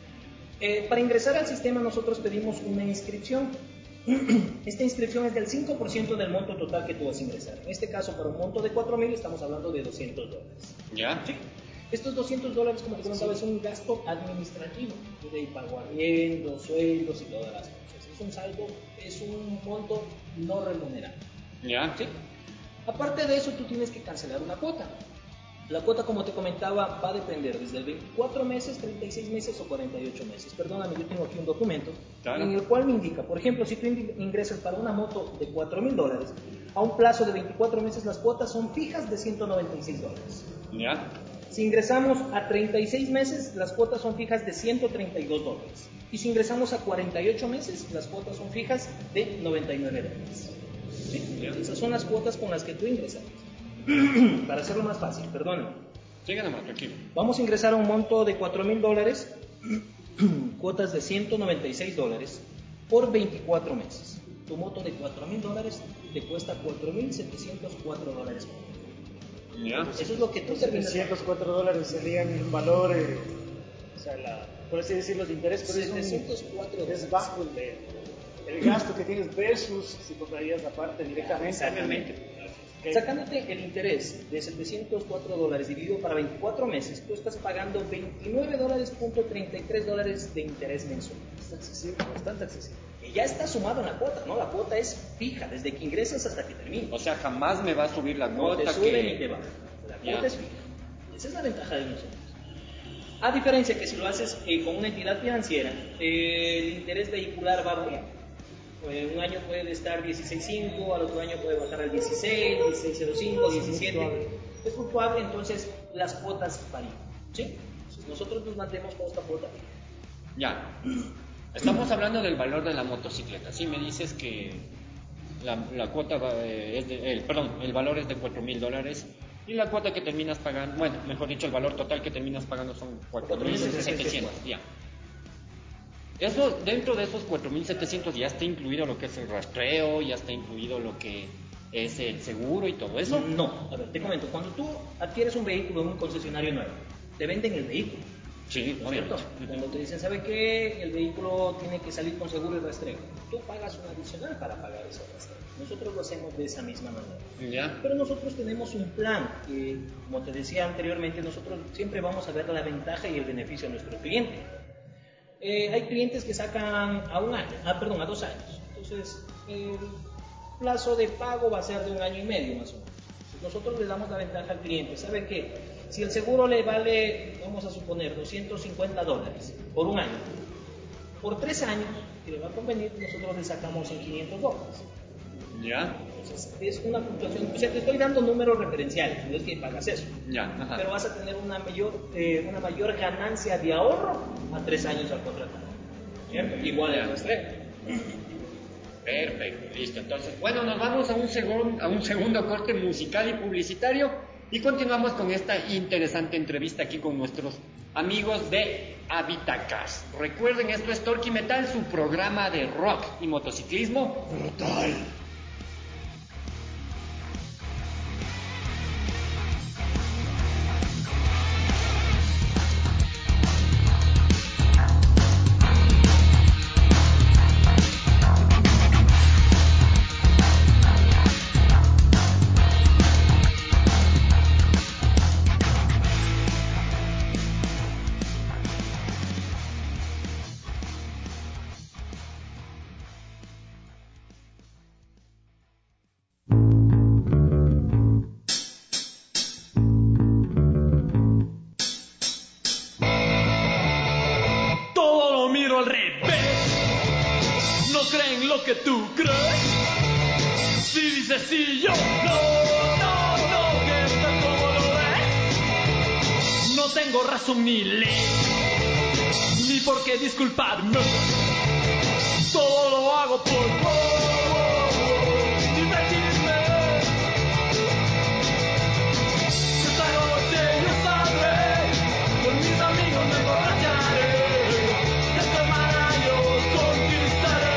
Eh, para ingresar al sistema nosotros pedimos una inscripción. Esta inscripción es del cinco por ciento del monto total que tú vas a ingresar. En este caso, para un monto de cuatro mil estamos hablando de doscientos dólares. ¿Ya? Sí. Estos doscientos dólares, como te comentaba, es un gasto administrativo, de pago arriendos, sueldos y todas las cosas. Es un saldo, es un monto no remunerado. ¿Ya? ¿Sí? Aparte de eso, tú tienes que cancelar una cuota. La cuota, como te comentaba, va a depender desde el veinticuatro meses, treinta y seis meses o cuarenta y ocho meses. Perdóname, yo tengo aquí un documento claro. en el cual me indica, por ejemplo, si tú ingresas para una moto de cuatro mil dólares, a un plazo de veinticuatro meses las cuotas son fijas de ciento noventa y seis dólares. ¿Ya? Si ingresamos a treinta y seis meses, las cuotas son fijas de ciento treinta y dos dólares. Y si ingresamos a cuarenta y ocho meses, las cuotas son fijas de noventa y nueve dólares. ¿Sí? Esas son las cuotas con las que tú ingresas. Para hacerlo más fácil, perdóname. Sigue nomás, tranquilo. Vamos a ingresar a un monto de cuatro mil dólares, cuotas de ciento noventa y seis dólares por veinticuatro meses. Tu moto de cuatro mil dólares te cuesta cuatro mil setecientos cuatro dólares. ¿Ya? Eso es lo que tú terminas. setecientos cuatro dólares serían un valor, eh, o sea, la, por así decirlo, de interés, pero setecientos cuatro es bajo el de. El gasto que tienes versus si comprarías la parte directamente. Exactamente. Okay. Sacándote el interés de setecientos cuatro dólares dividido para veinticuatro meses, tú estás pagando veintinueve dólares punto treinta y tres dólares de interés mensual. Está accesible, bastante accesible. Y ya está sumado en la cuota, ¿no? La cuota es fija, desde que ingresas hasta que terminas. O sea, jamás me va a subir la cuota. No te sube que... ni te baja. La cuota ya. es fija. Esa es la ventaja de nosotros. A diferencia que si lo haces eh, con una entidad financiera, eh, el interés vehicular va a variar. Un año puede estar dieciséis punto cinco, al otro año puede bajar al dieciséis, dieciséis punto cero cinco, diecisiete. Es fluctuable, entonces las cuotas varían. ¿Sí? Nosotros nos mantemos con esta cuota. Ya. Estamos hablando del valor de la motocicleta. Si me dices que la, la cuota va, eh, es de, el, perdón, el valor es de cuatro mil dólares y la cuota que terminas pagando, bueno, mejor dicho, el valor total que terminas pagando son cuatro mil setecientos. Ya. Eso, dentro de esos cuatro mil setecientos ya está incluido lo que es el rastreo, ya está incluido lo que es el seguro y todo eso. No, a ver, te comento, cuando tú adquieres un vehículo en un concesionario nuevo, te venden el vehículo. Sí, ¿no es cierto? Cuando te dicen, ¿sabe qué? El vehículo tiene que salir con seguro y rastreo. Tú pagas un adicional para pagar ese rastreo. Nosotros lo hacemos de esa misma manera. ¿Ya? Pero nosotros tenemos un plan que, como te decía anteriormente, nosotros siempre vamos a ver la ventaja y el beneficio a nuestro cliente. Eh, hay clientes que sacan a un año, ah, perdón, a dos años. Entonces, el plazo de pago va a ser de un año y medio más o menos. Nosotros le damos la ventaja al cliente. ¿Sabe qué? Si el seguro le vale, vamos a suponer, doscientos cincuenta dólares por un año, por tres años, que le va a convenir, nosotros le sacamos en quinientos dólares. ¿Ya? Entonces, es una fluctuación. O sea, te estoy dando números referenciales, no es que pagas eso. Ya, ajá. Pero vas a tener una mayor, eh, una mayor ganancia de ahorro a tres años al contratar. ¿Cierto? Igual a nuestra. Perfecto, listo. Entonces, bueno, nos vamos a un, segun, a un segundo corte musical y publicitario y continuamos con esta interesante entrevista aquí con nuestros amigos de Habitacars. Recuerden, esto es Torque y Metal, su programa de rock y motociclismo brutal. Que tú crees, si dices sí, yo no, no, no, que tal como lo ves, no tengo razón ni ley, ni por qué disculparme, todo lo hago por vos, divertirme, esta noche yo saldré, con mis amigos me emborracharé, esta semana yo conquistaré.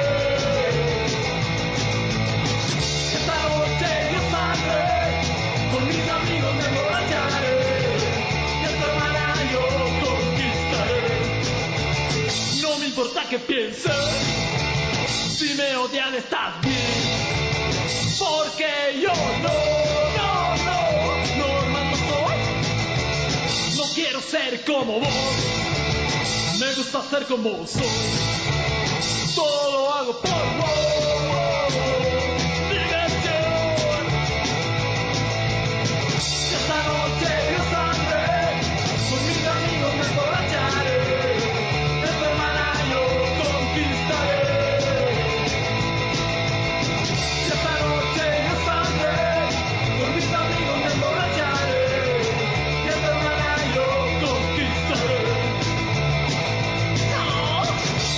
Con mis amigos me emborracharé y esta semana yo conquistaré. No me importa que pienses, si me odian estás bien, porque yo no, no, no, normal no soy. No quiero ser como vos, me gusta ser como soy. Todo lo hago por vos. Esta noche yo saldré, con mis amigos me emborracharé, esta semana yo conquistaré. Esta noche yo saldré, con mis amigos me emborracharé, esta semana yo conquistaré. No.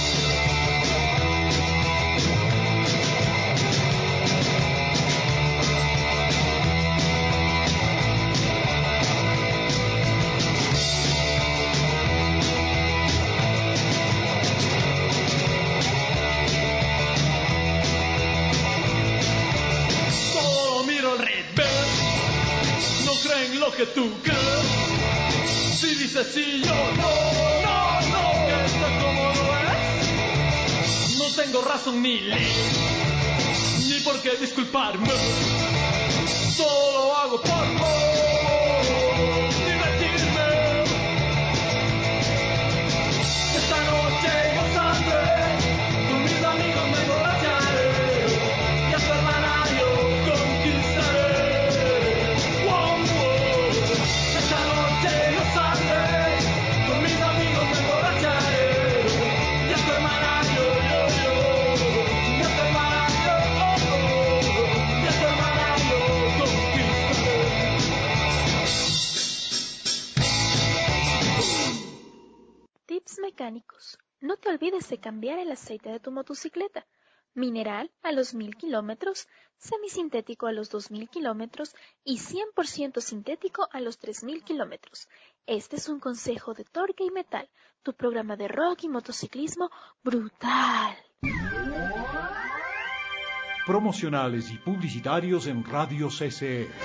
Lo que tú crees, si dices sí, yo no, no, no, que esto es como lo es, no tengo razón ni ley, ni por qué disculparme, todo lo hago por vos, divertirme, esta noche yo saldré, con mis amigos me emborracharé, y a tu hermana yo conquistaré. Tips mecánicos. No te olvides de cambiar el aceite de tu motocicleta. Mineral a los mil kilómetros, semisintético a los dos mil kilómetros y cien por ciento sintético a los tres mil kilómetros. Este es un consejo de Torque y Metal, tu programa de rock y motociclismo brutal. Promocionales y publicitarios en Radio C C E.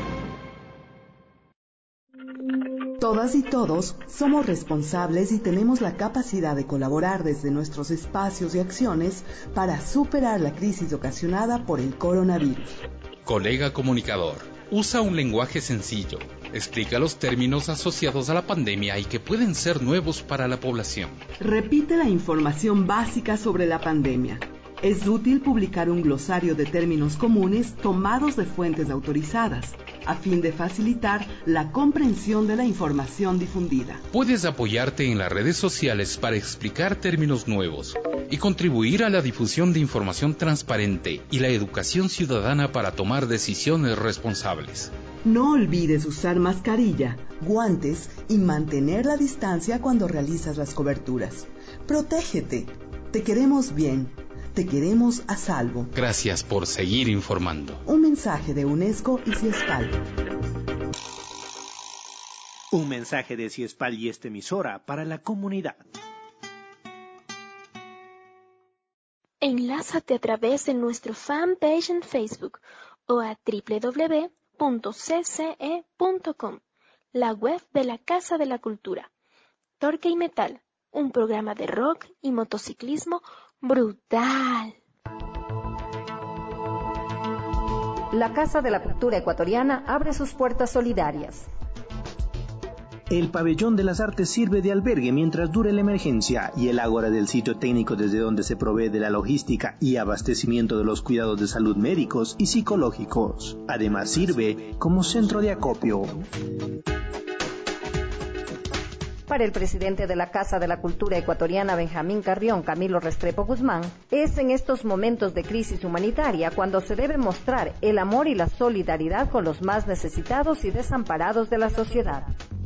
Todas y todos somos responsables y tenemos la capacidad de colaborar desde nuestros espacios y acciones para superar la crisis ocasionada por el coronavirus. Colega comunicador, usa un lenguaje sencillo. Explica los términos asociados a la pandemia y que pueden ser nuevos para la población. Repite la información básica sobre la pandemia. Es útil publicar un glosario de términos comunes tomados de fuentes autorizadas, a fin de facilitar la comprensión de la información difundida. Puedes apoyarte en las redes sociales para explicar términos nuevos y contribuir a la difusión de información transparente y la educación ciudadana para tomar decisiones responsables. No olvides usar mascarilla, guantes y mantener la distancia cuando realizas las coberturas. Protégete. Te queremos bien. Te queremos a salvo. Gracias por seguir informando. Un mensaje de UNESCO y CIESPAL. Un mensaje de CIESPAL y esta emisora para la comunidad. Enlázate a través de nuestro fanpage en Facebook o a doble u doble u doble u punto c c e punto com, la web de la Casa de la Cultura. Torque y Metal, un programa de rock y motociclismo brutal. La Casa de la Cultura Ecuatoriana abre sus puertas solidarias. El pabellón de las artes sirve de albergue mientras dure la emergencia y el ágora del sitio técnico desde donde se provee de la logística y abastecimiento de los cuidados de salud médicos y psicológicos. Además sirve como centro de acopio. Para el presidente de la Casa de la Cultura Ecuatoriana, Benjamín Carrión, Camilo Restrepo Guzmán, es en estos momentos de crisis humanitaria cuando se debe mostrar el amor y la solidaridad con los más necesitados y desamparados de la sociedad.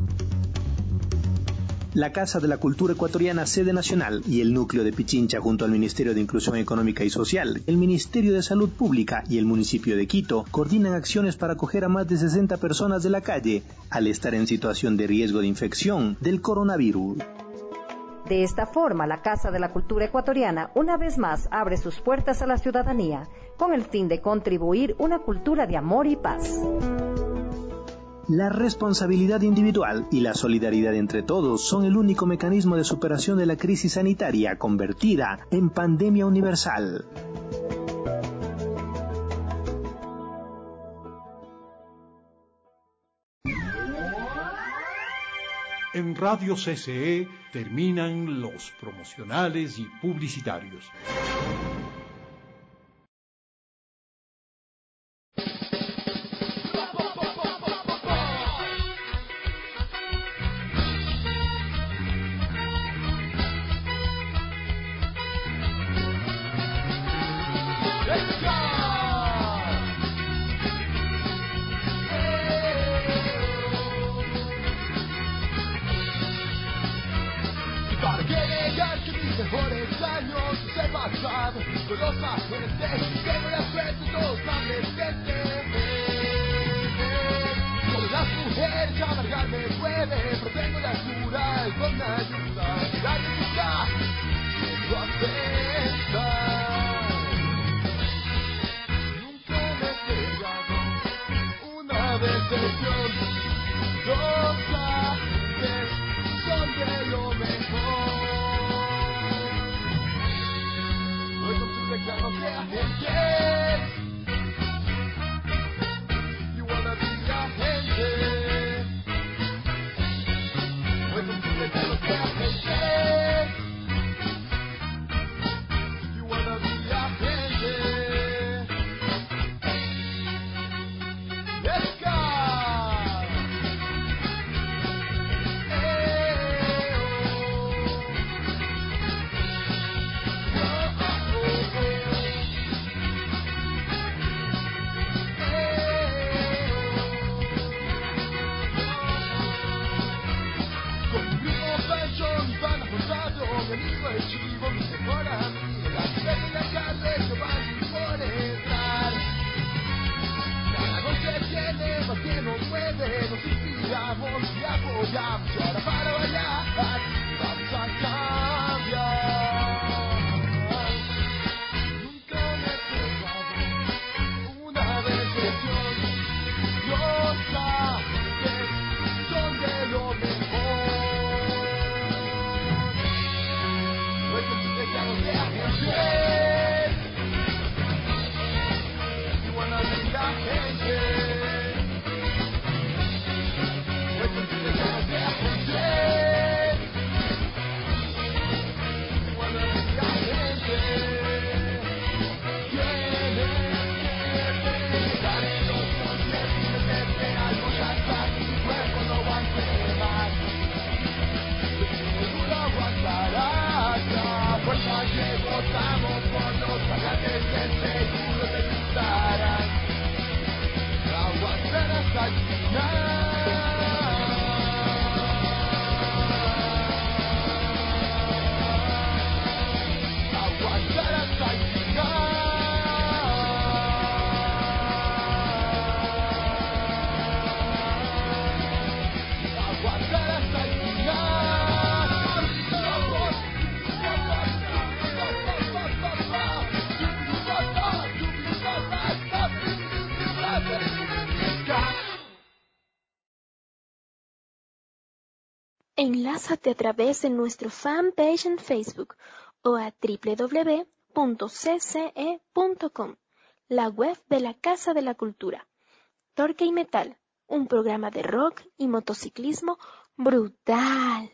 La Casa de la Cultura Ecuatoriana, sede nacional, y el núcleo de Pichincha junto al Ministerio de Inclusión Económica y Social, el Ministerio de Salud Pública y el municipio de Quito coordinan acciones para acoger a más de sesenta personas de la calle al estar en situación de riesgo de infección del coronavirus. De esta forma, la Casa de la Cultura Ecuatoriana una vez más abre sus puertas a la ciudadanía con el fin de contribuir una cultura de amor y paz. La responsabilidad individual y la solidaridad entre todos son el único mecanismo de superación de la crisis sanitaria convertida en pandemia universal. En Radio C C E terminan los promocionales y publicitarios. Con los más fuertes, tengo la suerte, todos van decentes. Con las mujeres amargarme puede, pero tengo la cura y con ayuda. La necesidad, quiero aceptar. Nunca me he pegado una decepción. Dos sabes, son de lo mejor. Don't care, yeah. You wanna be a gente. Welcome to the Don't care, yeah. You wanna be a gente. Let's go. Amigo el chivo, mi mejor amigo, la serie en la calle, yo van por entrar. Cada noche tiene, más que nos mueve, nos inspiramos y apoyamos. Y ahora para bailar, vamos a cambiar. Nunca me he pegado una decepción. Los sabes son de lo mejor. You wanna be a gente. Welcome to the Don't care, Enlázate a través de nuestro fanpage en Facebook o a doble u doble u doble u punto c c e punto com, la web de la Casa de la Cultura. Torque y Metal, un programa de rock y motociclismo brutal.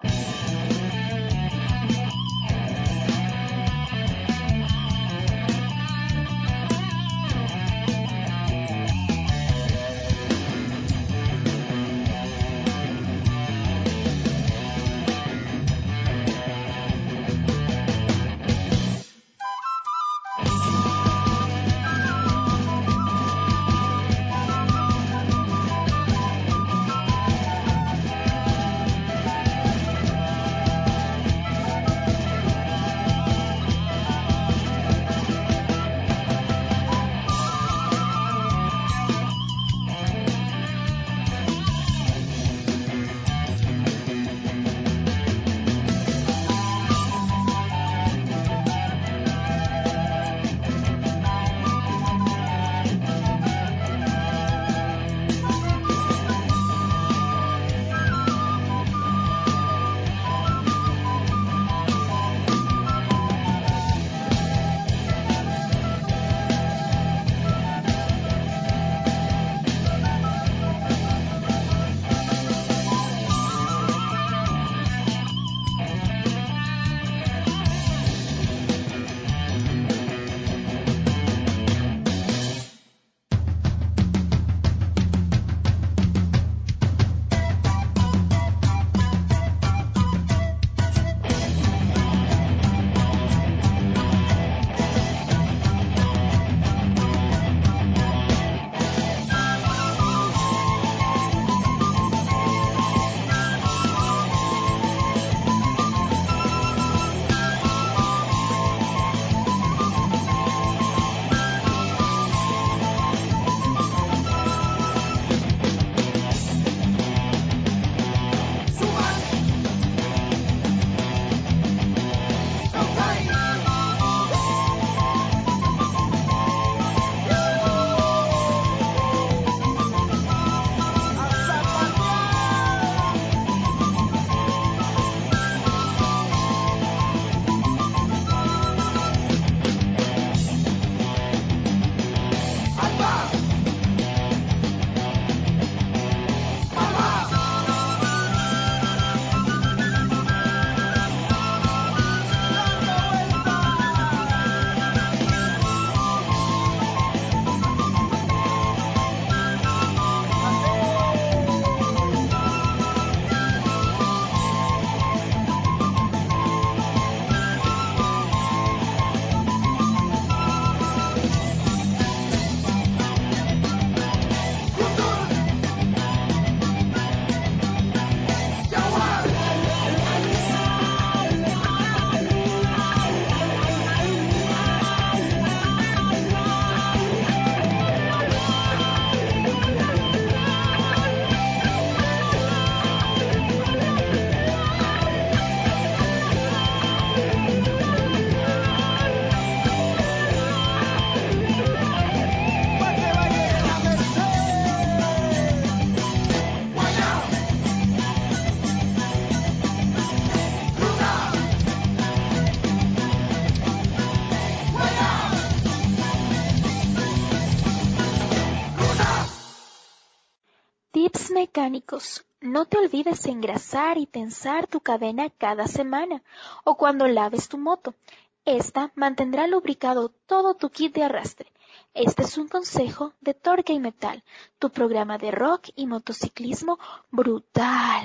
Mecánicos. No te olvides engrasar y tensar tu cadena cada semana o cuando laves tu moto. Esta mantendrá lubricado todo tu kit de arrastre. Este es un consejo de Torque y Metal, tu programa de rock y motociclismo brutal.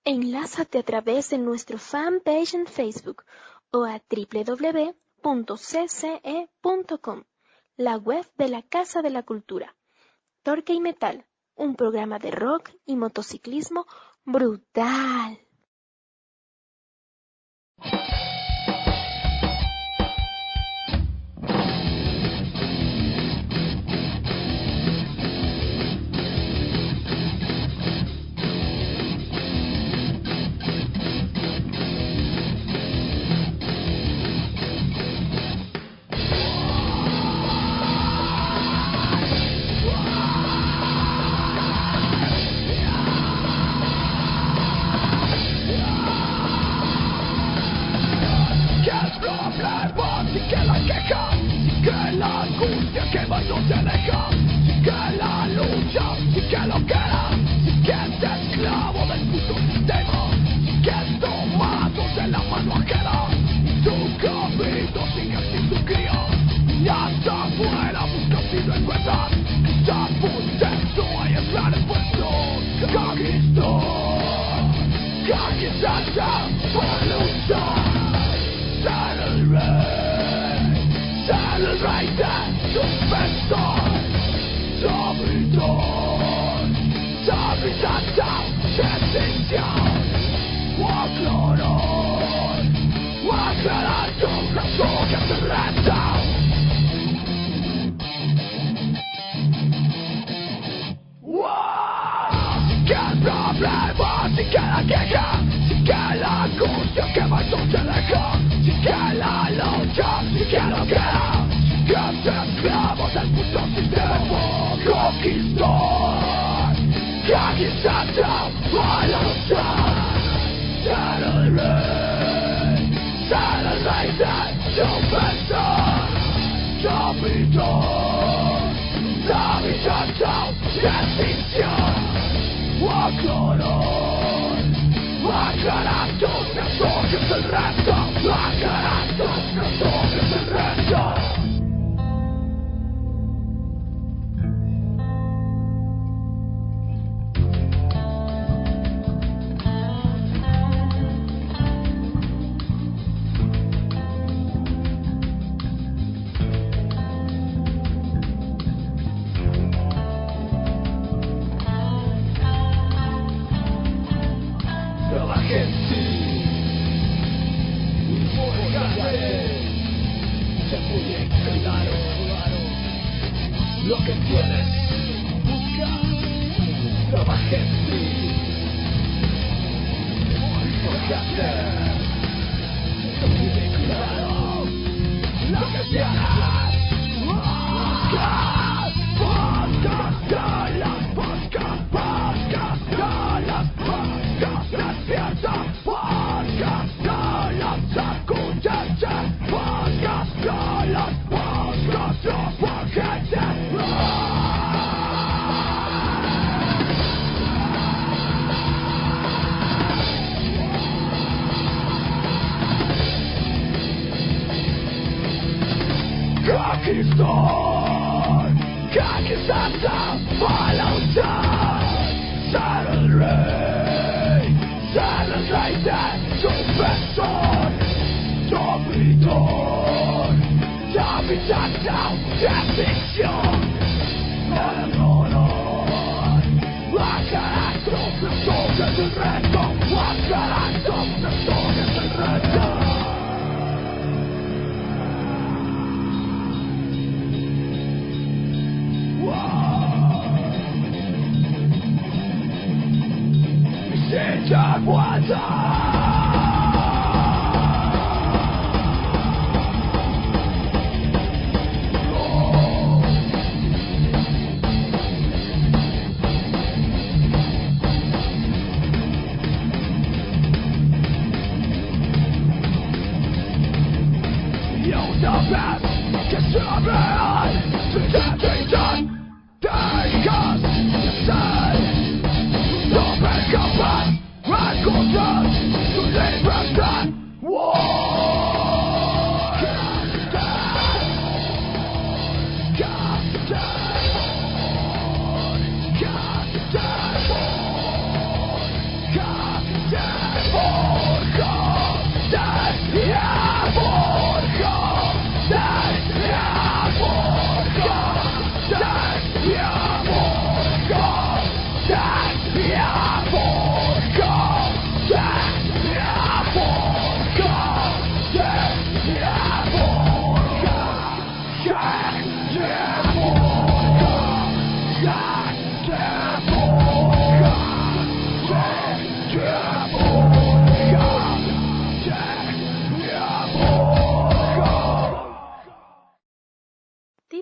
Enlázate a través de nuestro fanpage en Facebook o a doble u doble u doble u punto c c e punto com, la web de la Casa de la Cultura. Torque y Metal, un programa de rock y motociclismo brutal. God,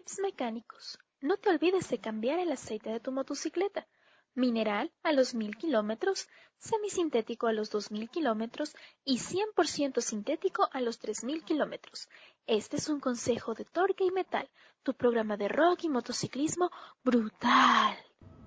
Tips mecánicos. No te olvides de cambiar el aceite de tu motocicleta. Mineral a los mil kilómetros, semisintético a los dos mil kilómetros y cien por ciento sintético a los tres mil kilómetros. Este es un consejo de Torque y Metal, tu programa de rock y motociclismo brutal.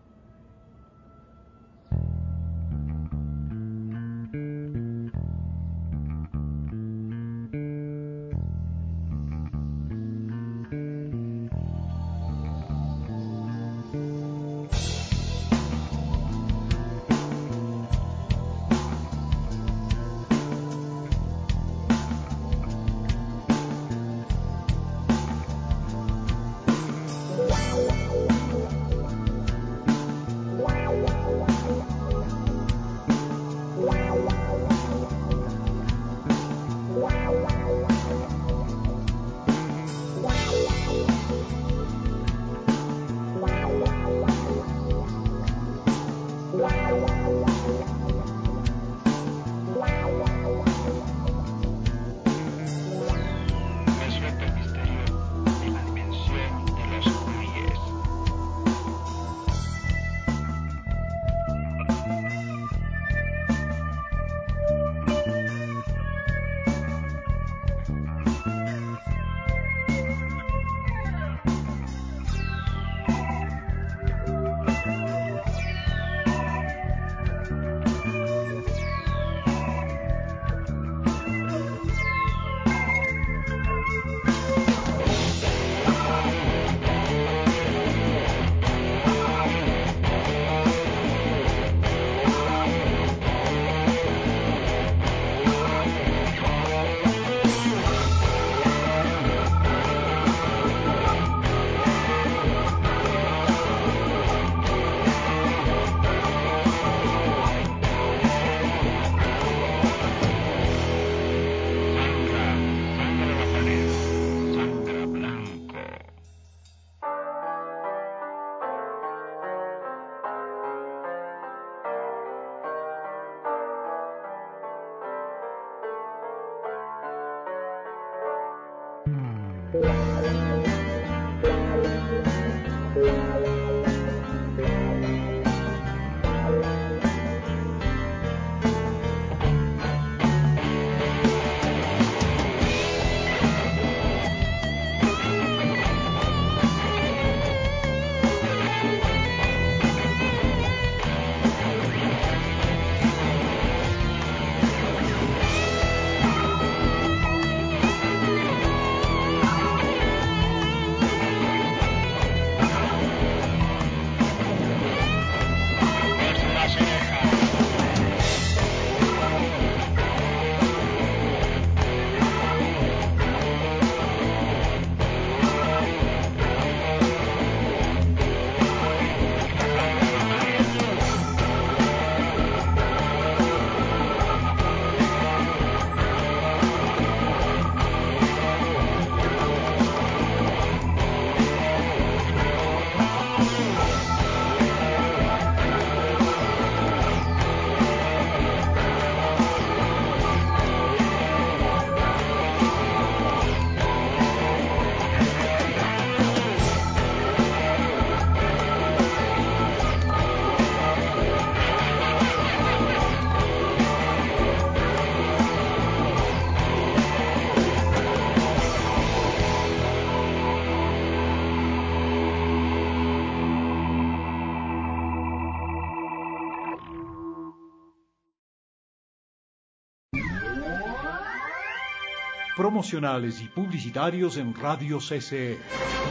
Promocionales y publicitarios en Radio C C E.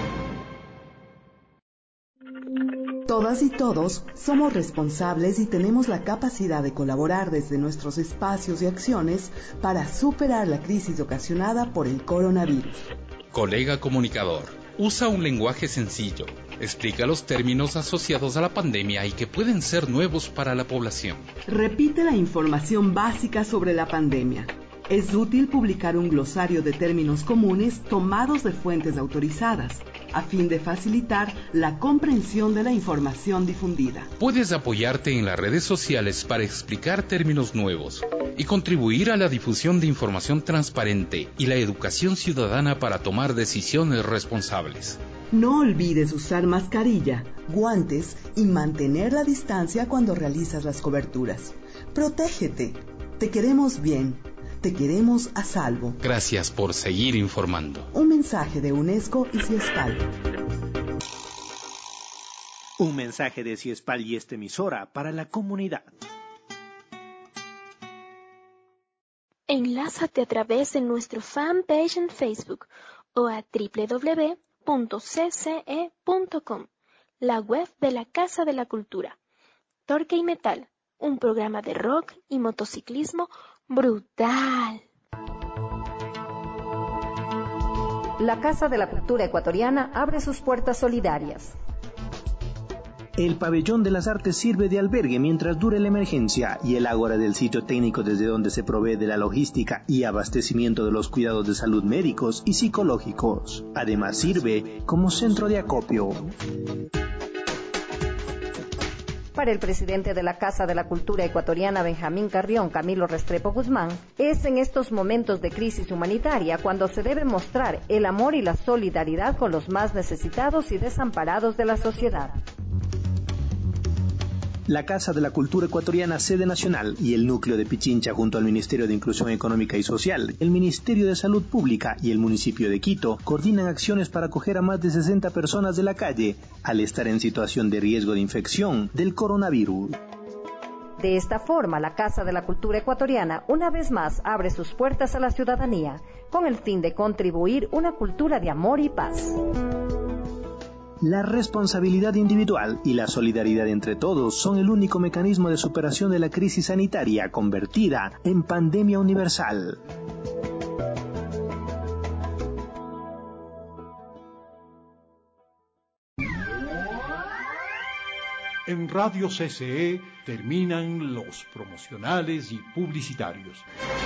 Todas y todos somos responsables y tenemos la capacidad de colaborar desde nuestros espacios y acciones para superar la crisis ocasionada por el coronavirus. Colega comunicador, usa un lenguaje sencillo. Explica los términos asociados a la pandemia y que pueden ser nuevos para la población. Repite la información básica sobre la pandemia. Es útil publicar un glosario de términos comunes tomados de fuentes autorizadas, a fin de facilitar la comprensión de la información difundida. Puedes apoyarte en las redes sociales para explicar términos nuevos y contribuir a la difusión de información transparente y la educación ciudadana para tomar decisiones responsables. No olvides usar mascarilla, guantes y mantener la distancia cuando realizas las coberturas. Protégete. Te queremos bien. Te queremos a salvo. Gracias por seguir informando. Un mensaje de UNESCO y CIESPAL. Un mensaje de CIESPAL y esta emisora para la comunidad. Enlázate a través de nuestro fanpage en Facebook o a doble u doble u doble u punto c c e punto com, la web de la Casa de la Cultura. Torque y Metal, un programa de rock y motociclismo brutal. La Casa de la Cultura Ecuatoriana abre sus puertas solidarias. El pabellón de las artes sirve de albergue mientras dure la emergencia y el ágora del sitio técnico desde donde se provee de la logística y abastecimiento de los cuidados de salud médicos y psicológicos. Además sirve como centro de acopio. Para el presidente de la Casa de la Cultura Ecuatoriana, Benjamín Carrión, Camilo Restrepo Guzmán, es en estos momentos de crisis humanitaria cuando se debe mostrar el amor y la solidaridad con los más necesitados y desamparados de la sociedad. La Casa de la Cultura Ecuatoriana Sede Nacional y el Núcleo de Pichincha junto al Ministerio de Inclusión Económica y Social, el Ministerio de Salud Pública y el municipio de Quito coordinan acciones para acoger a más de sesenta personas de la calle al estar en situación de riesgo de infección del coronavirus. De esta forma, la Casa de la Cultura Ecuatoriana una vez más abre sus puertas a la ciudadanía con el fin de contribuir una cultura de amor y paz. La responsabilidad individual y la solidaridad entre todos son el único mecanismo de superación de la crisis sanitaria convertida en pandemia universal. En Radio C C E terminan los promocionales y publicitarios.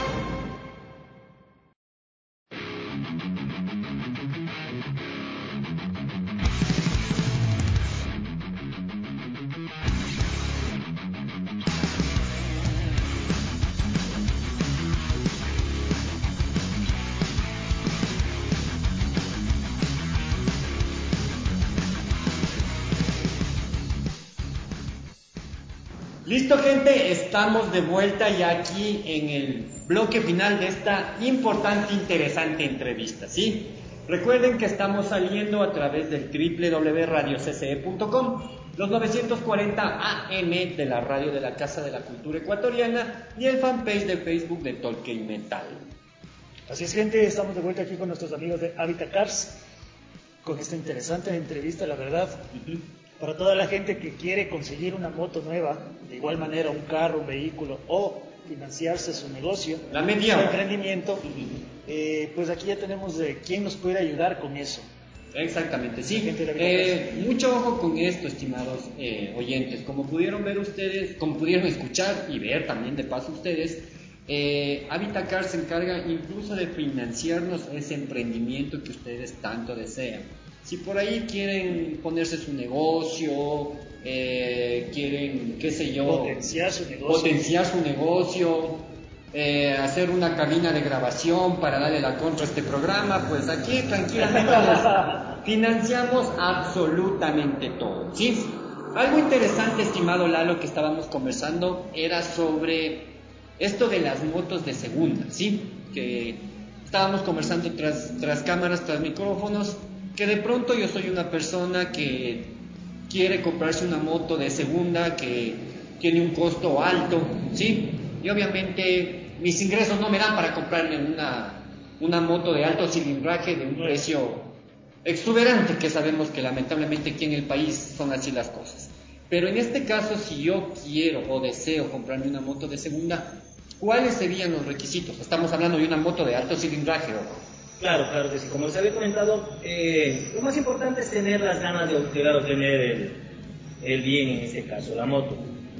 Listo, gente, estamos de vuelta ya aquí en el bloque final de esta importante, interesante entrevista, ¿sí? Recuerden que estamos saliendo a través del doble u doble u doble u punto radio c c e punto com, los novecientos cuarenta A M de la radio de la Casa de la Cultura Ecuatoriana y el fanpage de Facebook de Torque y Metal. Así es, gente, estamos de vuelta aquí con nuestros amigos de Habitat Cars, con esta interesante entrevista, la verdad. Uh-huh. Para toda la gente que quiere conseguir una moto nueva, de igual manera un carro, un vehículo o financiarse su negocio, la media, su emprendimiento, eh, pues aquí ya tenemos de quién nos puede ayudar con eso. Exactamente, sí. Eh, mucho ojo con esto, estimados eh, oyentes. Como pudieron ver ustedes, como pudieron escuchar y ver también de paso ustedes, eh, Habitat Car se encarga incluso de financiarnos ese emprendimiento que ustedes tanto desean. Si por ahí quieren ponerse su negocio, eh, quieren, qué sé yo, potenciar su negocio, potenciar su negocio eh, hacer una cabina de grabación para darle la contra a este programa, pues aquí tranquilamente les financiamos absolutamente todo, ¿sí? Algo interesante, estimado Lalo, que estábamos conversando era sobre esto de las motos de segunda, ¿sí? Que estábamos conversando tras, tras cámaras, tras micrófonos, que de pronto yo soy una persona que quiere comprarse una moto de segunda que tiene un costo alto, ¿sí? Y obviamente mis ingresos no me dan para comprarme una, una moto de alto cilindraje de un precio exuberante, que sabemos que lamentablemente aquí en el país son así las cosas. Pero en este caso, si yo quiero o deseo comprarme una moto de segunda, ¿cuáles serían los requisitos? Estamos hablando de una moto de alto cilindraje, ¿o? Claro, claro que sí. Como les había comentado, eh, lo más importante es tener las ganas de llegar a obtener el, el bien, en este caso, la moto.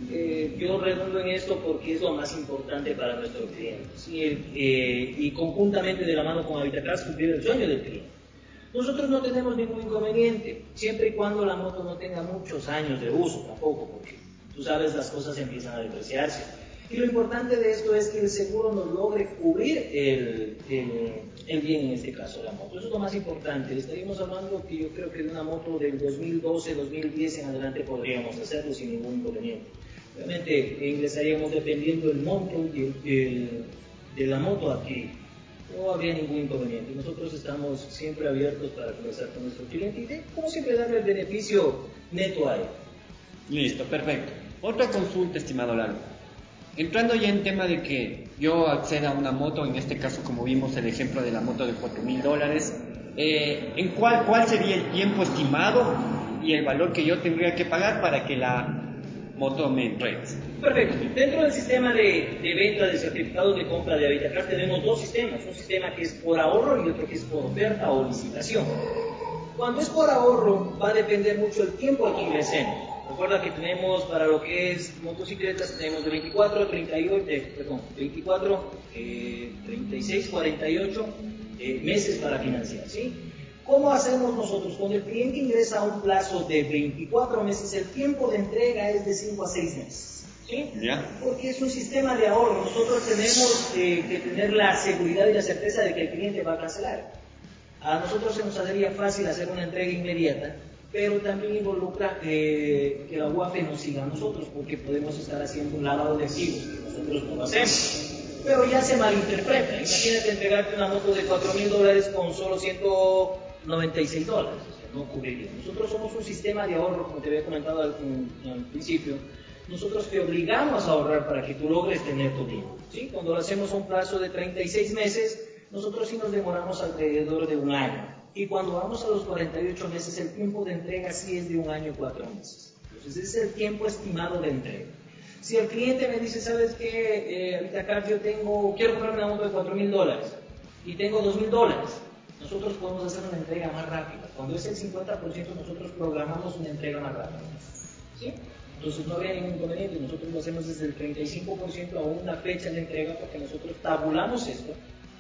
Eh, yo redundo en esto porque es lo más importante para nuestro cliente, ¿sí? eh, y conjuntamente de la mano con Habitacars cumplir el sueño del cliente. Nosotros no tenemos ningún inconveniente, siempre y cuando la moto no tenga muchos años de uso tampoco, porque tú sabes, las cosas empiezan a depreciarse. Y lo importante de esto es que el seguro nos logre cubrir el, el, el bien, en este caso la moto. Eso es lo más importante. Estaríamos hablando que yo creo que de una moto del dos mil doce, dos mil diez en adelante podríamos hacerlo sin ningún inconveniente. Obviamente ingresaríamos dependiendo del monto de, de, de la moto aquí. No habría ningún inconveniente. Nosotros estamos siempre abiertos para conversar con nuestro cliente y de, como siempre, darle el beneficio neto a él. Listo, perfecto. Otra consulta, estimado Lalo. Entrando ya en tema de que yo acceda a una moto, en este caso como vimos el ejemplo de la moto de cuatro mil dólares, eh, ¿en cuál, cuál sería el tiempo estimado y el valor que yo tendría que pagar para que la moto me entregue? Perfecto. Dentro del sistema de, de venta de certificados de compra de Habitacars tenemos dos sistemas, un sistema que es por ahorro y otro que es por oferta o licitación. Cuando es por ahorro va a depender mucho el tiempo al que ingresemos. Recuerda que tenemos para lo que es motocicletas, tenemos de veinticuatro, treinta y ocho, eh, perdón, veinticuatro, eh, treinta y seis, cuarenta y ocho eh, meses para financiar, ¿sí? ¿Cómo hacemos nosotros? Cuando el cliente ingresa a un plazo de veinticuatro meses, el tiempo de entrega es de cinco a seis meses, ¿sí? ¿Ya? Porque es un sistema de ahorro. Nosotros tenemos eh, que tener la seguridad y la certeza de que el cliente va a cancelar. A nosotros se nos haría fácil hacer una entrega inmediata, pero también involucra eh, que la U A F nos siga a nosotros, porque podemos estar haciendo un lavado de activos, que nosotros no lo hacemos. Pero ya se malinterpreta. Imagínate entregarte una moto de cuatro mil dólares con solo ciento noventa y seis dólares, o sea, no cubriría. Nosotros somos un sistema de ahorro, como te había comentado al, al principio. Nosotros te obligamos a ahorrar para que tú logres tener tu dinero, ¿sí? Cuando lo hacemos a un plazo de treinta y seis meses, nosotros sí nos demoramos alrededor de un año. Y cuando vamos a los cuarenta y ocho meses, el tiempo de entrega sí es de un año y cuatro meses. Entonces, ese es el tiempo estimado de entrega. Si el cliente me dice, ¿sabes qué? Eh, Habitacars, yo tengo, quiero comprarme una moto de cuatro mil dólares y tengo dos mil dólares. Nosotros podemos hacer una entrega más rápida. Cuando es el cincuenta por ciento, nosotros programamos una entrega más rápida, ¿sí? Entonces no habría ningún inconveniente. Nosotros lo hacemos desde el treinta y cinco por ciento a una fecha de entrega, porque nosotros tabulamos esto.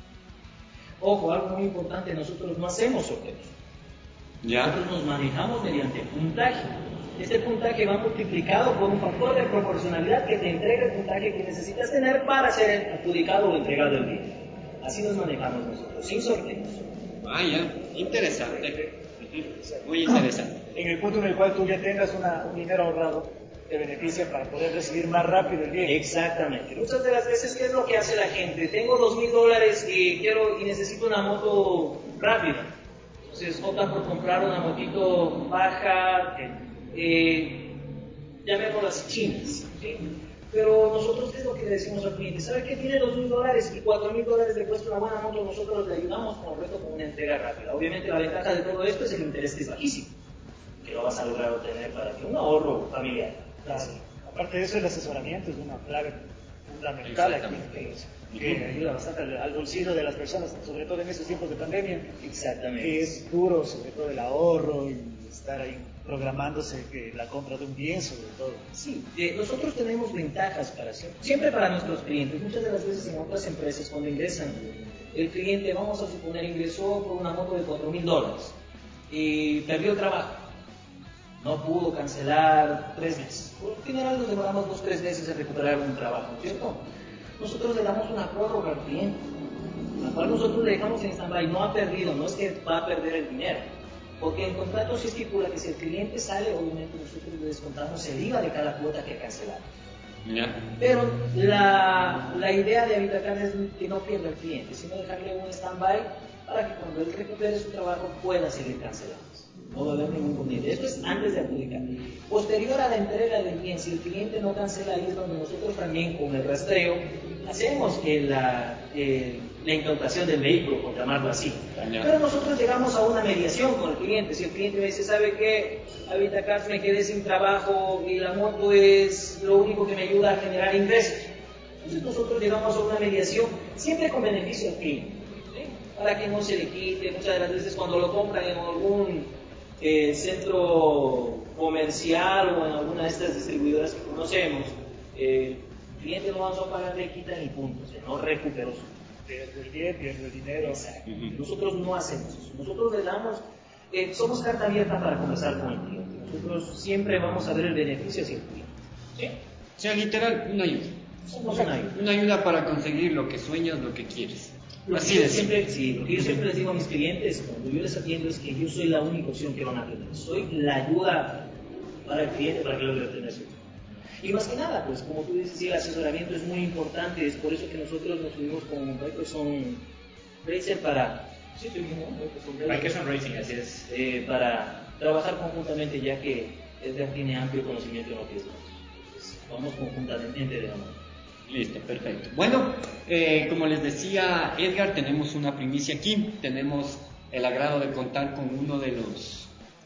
Ojo, algo muy importante, nosotros no hacemos sorteos. ¿Ya? Nosotros nos manejamos mediante puntaje. Este puntaje va multiplicado por un factor de proporcionalidad que te entrega el puntaje que necesitas tener para ser adjudicado o entregado el bien. Así nos manejamos nosotros, sin sorteos. Vaya, interesante. Muy interesante. En el punto en el cual tú ya tengas una, un dinero ahorrado, te beneficia para poder recibir más rápido el bien. Exactamente. Muchas de las veces, ¿qué es lo que hace la gente? Tengo dos mil dólares y quiero y necesito una moto rápida. Entonces optan por comprar una motito baja, eh, llamémoslas chinas, ¿sí? Pero nosotros, ¿qué es lo que le decimos al cliente? ¿Sabe qué? Tiene dos mil dólares y cuatro mil dólares le cuesta una buena moto, nosotros le ayudamos con el resto con una entrega rápida. Obviamente la ventaja de todo esto es el interés, que es bajísimo, que lo vas a lograr obtener para que un ahorro familiar. Claro. Aparte de eso, el asesoramiento es una clave fundamental aquí, que, que ayuda bastante al, al bolsillo de las personas, sobre todo en estos tiempos de pandemia. Exactamente. Que es duro, sobre todo el ahorro y estar ahí programándose que la compra de un bien, sobre todo. Sí, eh, nosotros tenemos ventajas para siempre, siempre para nuestros clientes. Muchas de las veces en otras empresas, cuando ingresan, el cliente, vamos a suponer, ingresó por una moto de cuatro mil dólares y perdió el trabajo. No pudo cancelar tres meses. Por lo general nos demoramos dos o tres meses en recuperar un trabajo, ¿cierto? Nosotros le damos una prórroga al cliente, la cual nosotros le dejamos en stand-by. No ha perdido, no es que va a perder el dinero. Porque el contrato se estipula que si el cliente sale, obviamente nosotros le descontamos el I V A de cada cuota que ha cancelado. ¿Ya? Pero la, la idea de Habitacars es que no pierda el cliente, sino dejarle un stand-by para que cuando él recupere su trabajo pueda seguir cancelando. No va a haber ningún inconveniente. Esto es antes de aplicar. Posterior a la entrega del bien, si el cliente no cancela, ahí es donde nosotros también con el rastreo hacemos que la, eh, la incautación del vehículo, por llamarlo así. Pero nosotros llegamos a una mediación con el cliente. Si el cliente me dice, ¿sabe qué? Habitacars, me quedé sin trabajo y la moto es lo único que me ayuda a generar ingresos. Entonces nosotros llegamos a una mediación, siempre con beneficio al cliente, ¿sí? Para que no se le quite. Muchas de las veces cuando lo compran en algún Eh, centro comercial o en alguna de estas distribuidoras que conocemos, el cliente no avanzó a pagar, le quitan y punto, o sea, no recuperó su pierde el bien, pierde el dinero. Exacto. Uh-huh. Nosotros no hacemos eso, nosotros le damos, eh, somos carta abierta para conversar con el cliente, nosotros siempre vamos a ver el beneficio hacia el cliente, ¿sí? O sea, literal, una ayuda. Somos una ayuda. Una ayuda para conseguir lo que sueñas, lo que quieres. Lo Así que de siempre, sí, lo que yo siempre les digo a mis clientes cuando yo les atiendo es que yo soy la única opción que van a tener. Soy la ayuda para el cliente para que logre obtener su. Y más que nada, pues como tú dices, sí, el asesoramiento es muy importante. Es por eso que nosotros nos unimos con Bikeson Racer para. Sí, estoy bien, ¿no? Bikeson Racing, así es. Eh, para trabajar conjuntamente, ya que Edgar tiene amplio conocimiento en lo que es. Entonces, vamos conjuntamente de la mano. Listo, perfecto. Bueno, eh, como les decía Edgar, tenemos una primicia aquí. Tenemos el agrado de contar con uno de los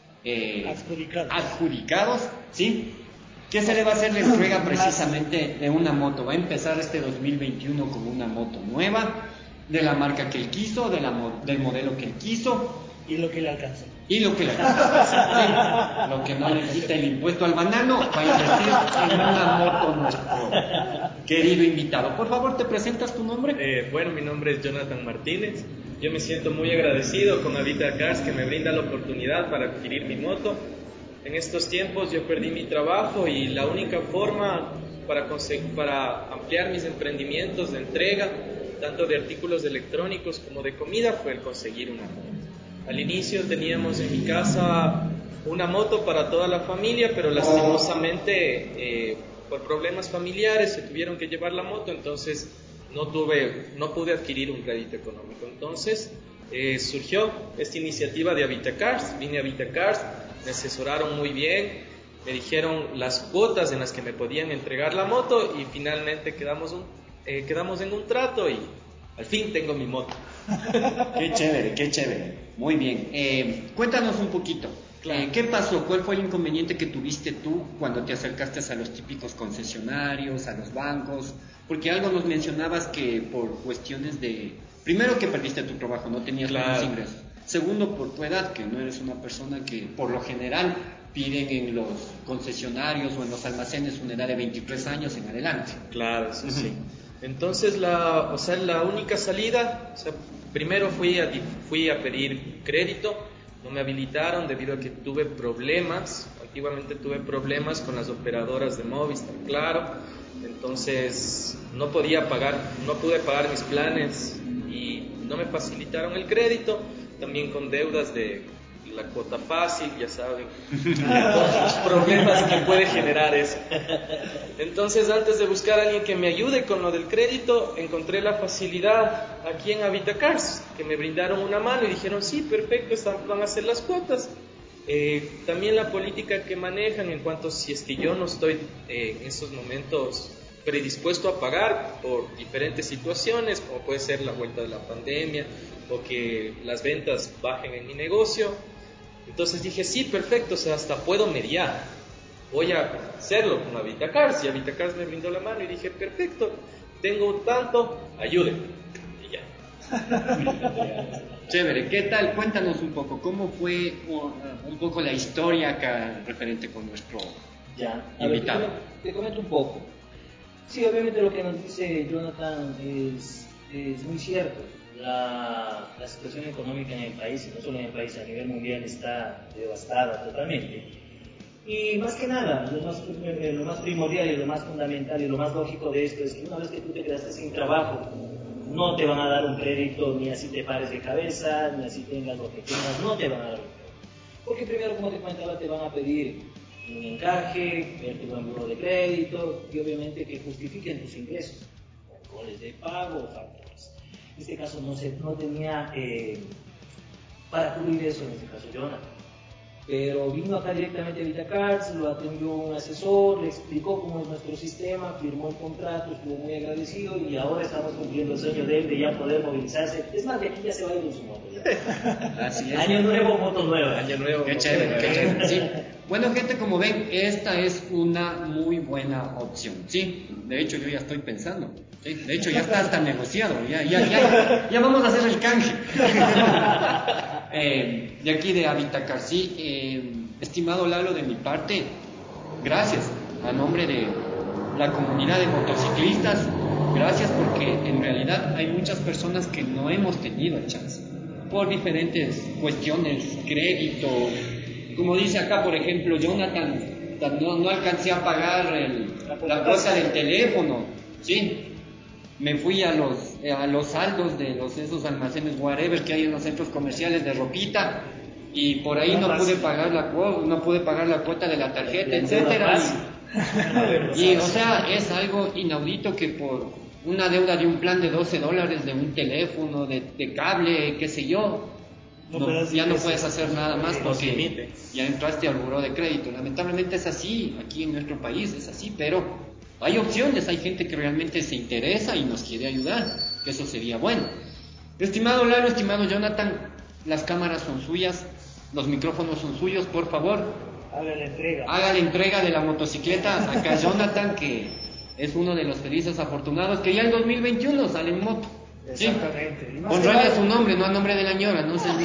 eh, adjudicados. adjudicados, ¿sí? ¿Qué se le va a hacer la entrega precisamente de una moto? Va a empezar este dos mil veintiuno con una moto nueva, de la marca que él quiso, de la mo- del modelo que él quiso. Y lo que le alcanza. Y lo que le alcanza. Sí. Lo que no le quita el impuesto al banano, va a invertir en una moto nuestra. Querido invitado, por favor, ¿te presentas tu nombre? Eh, bueno, mi nombre es Jonathan Martínez. Yo me siento muy agradecido con Avita Cars que me brinda la oportunidad para adquirir mi moto. En estos tiempos yo perdí mi trabajo y la única forma para, conseguir, para ampliar mis emprendimientos de entrega, tanto de artículos electrónicos como de comida, fue el conseguir una moto. Al inicio teníamos en mi casa una moto para toda la familia, pero lastimosamente eh, por problemas familiares se tuvieron que llevar la moto, entonces no tuve, no pude adquirir un crédito económico. Entonces eh, surgió esta iniciativa de Avitacars. Vine a Avitacars, me asesoraron muy bien, me dijeron las cuotas en las que me podían entregar la moto y finalmente quedamos, un, eh, quedamos en un trato y al fin tengo mi moto. Qué chévere, qué chévere. Muy bien. Eh, cuéntanos un poquito. Claro. Eh, ¿Qué pasó? ¿Cuál fue el inconveniente que tuviste tú cuando te acercaste a los típicos concesionarios, a los bancos? Porque algo nos mencionabas que por cuestiones de... Primero, que perdiste tu trabajo, no tenías buenos ingresos. Segundo, por tu edad, que no eres una persona que por lo general piden en los concesionarios o en los almacenes una edad de veintitrés años en adelante. Claro, sí, uh-huh. sí. Entonces, la, o sea, la única salida, o sea, primero fui a, fui a pedir crédito, no me habilitaron debido a que tuve problemas, antiguamente tuve problemas con las operadoras de Movistar, claro, entonces no podía pagar, no pude pagar mis planes y no me facilitaron el crédito, también con deudas de la cuota fácil, ya saben, los problemas que puede generar eso. Entonces, antes de buscar a alguien que me ayude con lo del crédito, encontré la facilidad aquí en Avitacars, que me brindaron una mano y dijeron, sí, perfecto, están, van a hacer las cuotas. Eh, también la política que manejan en cuanto si es que yo no estoy eh, en esos momentos predispuesto a pagar por diferentes situaciones, como puede ser la vuelta de la pandemia o que las ventas bajen en mi negocio. Entonces dije, sí, perfecto, o sea, hasta puedo mediar, voy a hacerlo con Avitacars, y Avitacars me brindó la mano y dije, perfecto, tengo tanto, ayúdenme, y ya. Chévere, ¿qué tal? Cuéntanos un poco, ¿cómo fue uh, un poco la historia acá referente con nuestro ya. invitado? Ver, te, te comento un poco. Sí, obviamente lo que nos dice Jonathan es, es muy cierto. La, la situación económica en el país, y no solo en el país, a nivel mundial está devastada totalmente. Y más que nada, lo más, lo más primordial y lo más fundamental y lo más lógico de esto es que una vez que tú te quedaste sin trabajo, no te van a dar un crédito ni así te pares de cabeza, ni así tengas lo que tengas, no te van a dar un crédito. Porque primero, como te comentaba, te van a pedir un encaje, ver tu buen buro de crédito y obviamente que justifiquen tus ingresos, controles de pago o factores. En este caso no, se, no tenía eh, para cubrir eso, en este caso Jonathan. Pero vino acá directamente a Avitacars, lo atendió un asesor, le explicó cómo es nuestro sistema, firmó el contrato, estuvo muy agradecido y ahora estamos cumpliendo el sueño de él de ya poder movilizarse. Es más, de aquí ya se va a ir con su moto. Ya. Así es. Año nuevo, moto nueva. Año nuevo. Qué chévere, qué chévere. Sí. Bueno, gente, como ven, esta es una muy buena opción. Sí, de hecho yo ya estoy pensando. Sí, de hecho ya está hasta negociado. Ya, ya, ya, ya vamos a hacer el canje. eh, de aquí de Avitacars, sí. Eh, estimado Lalo, de mi parte, gracias a nombre de, la comunidad de motociclistas, gracias, porque en realidad hay muchas personas que no hemos tenido el chance, por diferentes cuestiones, crédito, como dice acá, por ejemplo, Jonathan, no, no alcancé a pagar el, la cuota del teléfono, ¿sí? Me fui a los, a los saldos de los, esos almacenes whatever que hay en los centros comerciales de ropita, y por ahí no pude pagar la cuota, no pude pagar la cuota de la tarjeta, etcétera. Y, y o sea, es algo inaudito que por una deuda de un plan de doce dólares de un teléfono, de, de cable, qué sé yo, no, ya no puedes hacer nada más porque ya entraste al buró de crédito. Lamentablemente es así, aquí en nuestro país es así, pero hay opciones, hay gente que realmente se interesa y nos quiere ayudar, que eso sería bueno. Estimado Lalo, estimado Jonathan, las cámaras son suyas, los micrófonos son suyos, por favor. Haga la entrega. Haga la entrega de la motocicleta acá a Jonathan, que es uno de los felices afortunados que ya en dos mil veintiuno sale en moto. Exactamente. Sí. Honrarle a su nombre, no a nombre de la ñora, no se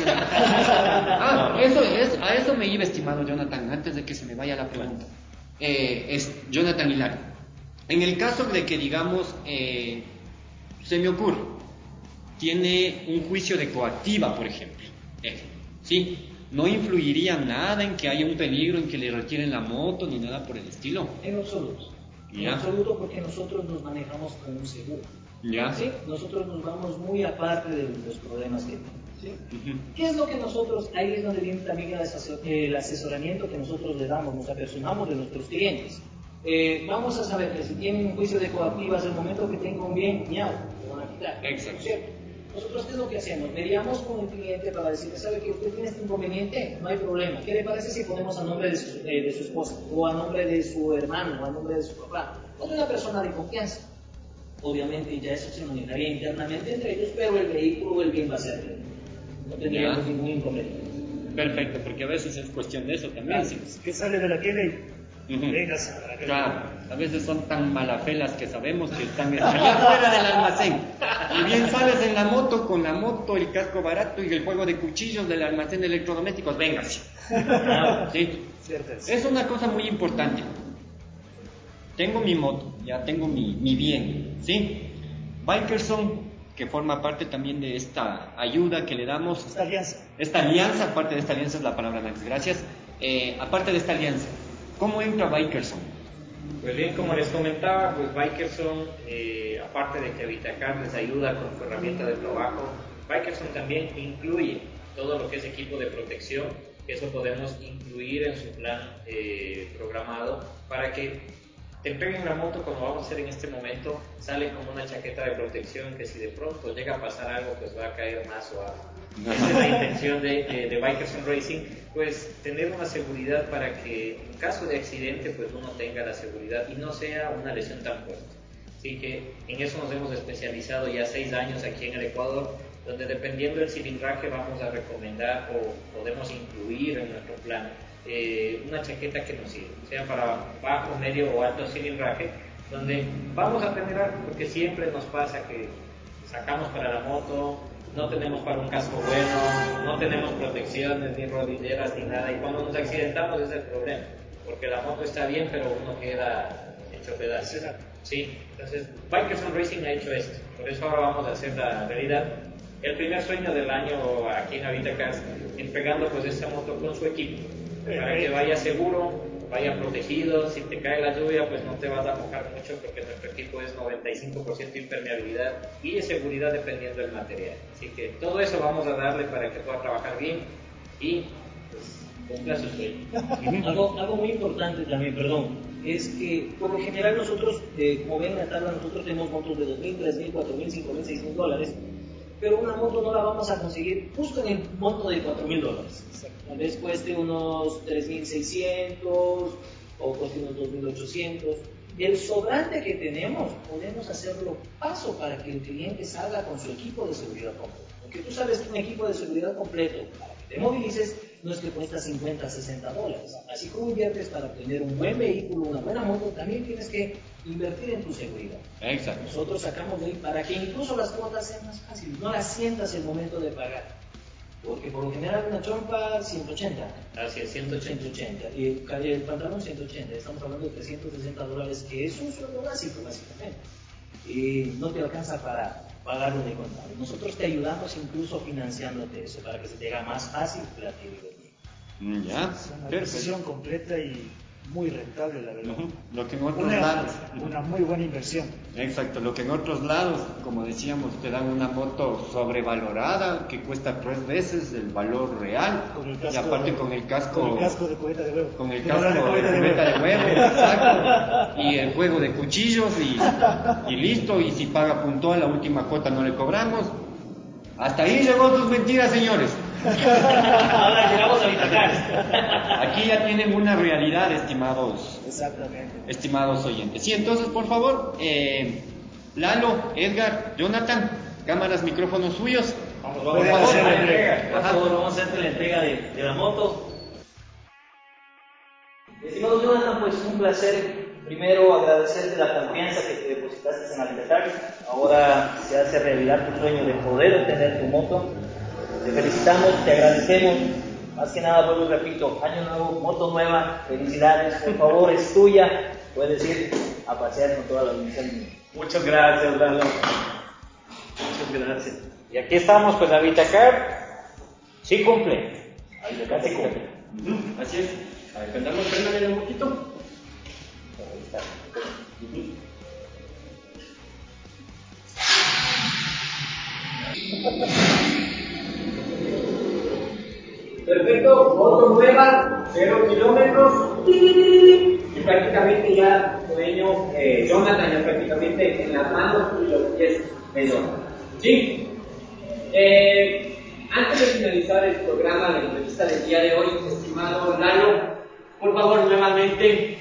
Ah, eso es, a eso me iba, estimado Jonathan, antes de que se me vaya la pregunta. Eh, es Jonathan Hilario. En el caso de que, digamos, eh, se me ocurre, tiene un juicio de coactiva, por ejemplo, eh, ¿sí? ¿No influiría nada en que haya un peligro, en que le retiren la moto, ni nada por el estilo? En absoluto. En ¿Ya? absoluto, porque nosotros nos manejamos con un seguro. ¿Ya? ¿Sí? Nosotros nos vamos muy aparte de los problemas que tenemos. ¿Sí? Uh-huh. ¿Qué es lo que nosotros, ahí es donde viene también el, asesor, el asesoramiento que nosotros le damos, nos apersonamos de nuestros clientes? Eh, vamos a saber que si tienen un juicio de coactivas, el momento que tenga un bien, miau, lo van a quitar. Exacto. ¿Cierto? Nosotros, ¿qué es lo que hacemos? Mediamos con el cliente para decirle, ¿sabe que usted tiene este inconveniente? No hay problema. ¿Qué le parece si ponemos a nombre de su, eh, de su esposa, o a nombre de su hermano, o a nombre de su papá, o de una persona de confianza? Obviamente ya eso se manejaría internamente entre ellos, pero el vehículo, el bien va a ser de él. No tendríamos ningún inconveniente. Perfecto, porque a veces es cuestión de eso también. Sí. Que sale de la tienda y uh-huh. vengas a la Claro, a veces son tan malafelas que sabemos que están allá fuera del almacén. Y bien sales en la moto, con la moto, el casco barato y el juego de cuchillos del almacén de electrodomésticos, véngase. ¿Sí? Es una cosa muy importante. Tengo mi moto, ya tengo mi, mi bien, ¿sí? Bikerson, que forma parte también de esta ayuda que le damos. Esta alianza. Esta alianza, aparte de esta alianza es la palabra, Max, gracias. Eh, aparte de esta alianza, ¿cómo entra Bikerson? Pues bien, como les comentaba, pues Bikerson, eh, aparte de que Vitacar les ayuda con su herramienta de trabajo, Bikerson también incluye todo lo que es equipo de protección, que eso podemos incluir en su plan eh, programado para que te entreguen la moto como vamos a hacer en este momento, sale con una chaqueta de protección que si de pronto llega a pasar algo, pues va a caer más suave. Esa es la intención de, de, de Bikerson Racing, pues tener una seguridad para que en caso de accidente, pues uno tenga la seguridad y no sea una lesión tan fuerte. Así que en eso nos hemos especializado ya seis años aquí en el Ecuador, donde dependiendo del cilindraje vamos a recomendar o podemos incluir en nuestro plan Eh, una chaqueta que nos sirva, sea para bajo, medio o alto cilindraje, donde vamos a tener algo, porque siempre nos pasa que sacamos para la moto, no tenemos para un casco bueno, no tenemos protecciones, ni rodilleras, ni nada, y cuando nos accidentamos es el problema, porque la moto está bien, pero uno queda hecho pedazos. Sí, entonces Bikerson Racing ha hecho esto, por eso ahora vamos a hacer la realidad. El primer sueño del año aquí en Avitacars, entregando pues esta moto con su equipo, para que vaya seguro, vaya protegido. Si te cae la lluvia, pues no te vas a mojar mucho, porque nuestro equipo es noventa y cinco por ciento impermeabilidad y de seguridad dependiendo del material. Así que todo eso vamos a darle para que pueda trabajar bien y pues cumpla su sueño. algo, algo muy importante también, perdón, es que por lo general nosotros, eh, como ven en la tabla, nosotros tenemos motos de dos mil, tres mil, cuatro mil, cinco mil, seis mil dólares, pero una moto no la vamos a conseguir justo en el monto de cuatro mil dólares. Tal vez cueste unos tres mil seiscientos o cueste unos dos mil ochocientos. El sobrante que tenemos, podemos hacerlo paso para que el cliente salga con su equipo de seguridad completo. Porque tú sabes que un equipo de seguridad completo, para que te movilices, no es que cuesta cincuenta, sesenta dólares. Así como inviertes para obtener un buen vehículo, una buena moto, también tienes que invertir en tu seguridad. Exacto. Nosotros sacamos de ahí para que incluso las cuotas sean más fáciles, no las sientas el momento de pagar. Porque por lo general una chompa ciento ochenta. Así es, ciento ochenta. ciento ochenta. Y el, el pantalón ciento ochenta. Estamos hablando de trescientos sesenta dólares, que es un sueldo básico, básicamente. Y no te alcanza para pagarlo de contado. Nosotros te ayudamos incluso financiándote eso, para que se te haga más fácil la actividad. Ya, es una decisión completa y muy rentable, la verdad. Uh-huh. Lo que en otros una, lados. Una muy buena inversión. Exacto, lo que en otros lados, como decíamos, te dan una moto sobrevalorada que cuesta tres veces el valor real. Y aparte con el casco. Con el casco de cubeta de huevo. Con el casco de cubeta de, de huevo, exacto. Y el juego de cuchillos y, y listo. Y si paga puntual, la última cuota no le cobramos. Hasta ahí llegó tus mentiras, señores. Ahora llegamos a Vitacars. Aquí ya tienen una realidad, estimados. Exactamente. Estimados oyentes. Sí, entonces, por favor, eh, Lalo, Edgar, Jonathan, cámaras, micrófonos suyos. Vamos, vamos a hacer la entrega. Por favor, vamos a hacer la entrega de, de la moto. Estimado Jonathan, pues un placer. Primero, agradecerte la confianza que te depositaste en Vitacars. Ahora se hace realidad tu sueño de poder tener tu moto. Te felicitamos, te agradecemos. Más que nada, vuelvo y repito, año nuevo, moto nueva, felicidades. Por favor, es tuya. Puedes ir a pasear con toda la organización. Muchas gracias, Lalo. Muchas gracias. Y aquí estamos, pues la Vitacar sí cumple. La Vitacar sí cumple. Uh-huh. Así es. A ver, ¿cantamos Fernández un poquito? Ahí está. Uh-huh. Perfecto, moto nueva, cero kilómetros y prácticamente ya dueño, eh, Jonathan ya prácticamente en las manos y los pies de Jonathan. ¿Sí? Eh, antes de finalizar el programa, la entrevista del día de hoy, estimado Lalo, por favor nuevamente,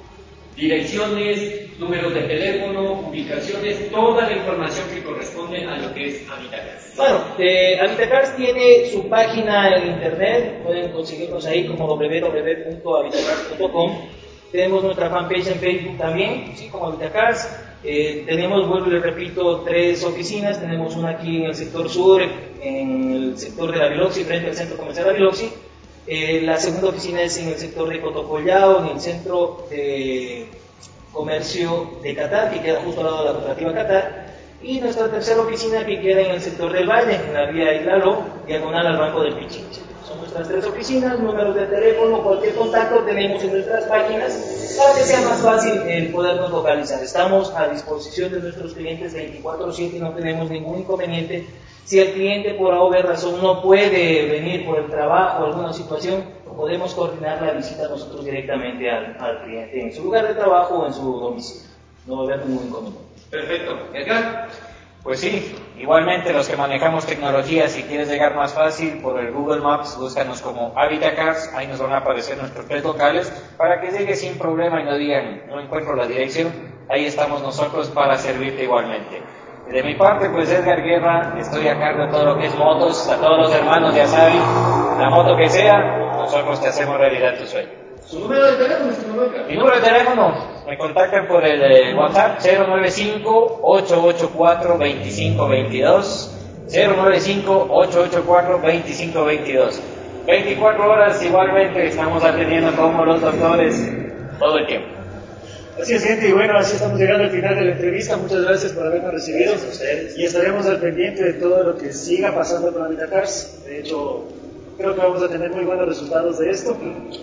direcciones, números de teléfono, ubicaciones, toda la información que corresponde a lo que es Vitacars. Bueno, eh, Vitacars tiene su página en internet, pueden conseguirnos ahí como w w w punto vitacars punto com. Tenemos nuestra fanpage en Facebook también, sí, como Vitacars. Eh, tenemos, vuelvo y les repito, tres oficinas. Tenemos una aquí en el sector sur, en el sector de la Biloxi, frente al centro comercial de la Biloxi. Eh, la segunda oficina es en el sector de Cotocollao, en el centro de comercio de Qatar, que queda justo al lado de la cooperativa Qatar. Y nuestra tercera oficina, que queda en el sector del Valle, en la vía Islalo, diagonal al Banco del Pichincha. Son nuestras tres oficinas, números de teléfono, cualquier contacto tenemos en nuestras páginas para que sea más fácil el podernos localizar. Estamos a disposición de nuestros clientes veinticuatro siete y no tenemos ningún inconveniente. Si el cliente por A o B razón no puede venir por el trabajo o alguna situación, podemos coordinar la visita nosotros directamente al, al cliente en su lugar de trabajo o en su domicilio. No va a haber ningún inconveniente. Perfecto. Edgar. Pues sí, igualmente los que manejamos tecnología, si quieres llegar más fácil por el Google Maps, búscanos como Vitacars, ahí nos van a aparecer nuestros tres locales, para que llegues sin problema y no digan, no encuentro la dirección, ahí estamos nosotros para servirte igualmente. De mi parte, pues Edgar Guerra, estoy a cargo de todo lo que es motos, a todos los hermanos de Asabi, la moto que sea, nosotros te hacemos realidad tu sueño. ¿Su número de teléfono, estimado Edgar? Mi número de teléfono, me contactan por el eh, WhatsApp cero nueve cinco, ocho ocho cuatro, dos cinco dos dos, cero nueve cinco, ocho ocho cuatro, dos cinco dos dos. veinticuatro horas igualmente estamos atendiendo como los doctores todo el tiempo. Así es, gente, y bueno, así estamos llegando al final de la entrevista. Muchas gracias por habernos recibido y estaremos al pendiente de todo lo que siga pasando con la Vitacars. De hecho, creo que vamos a tener muy buenos resultados de esto.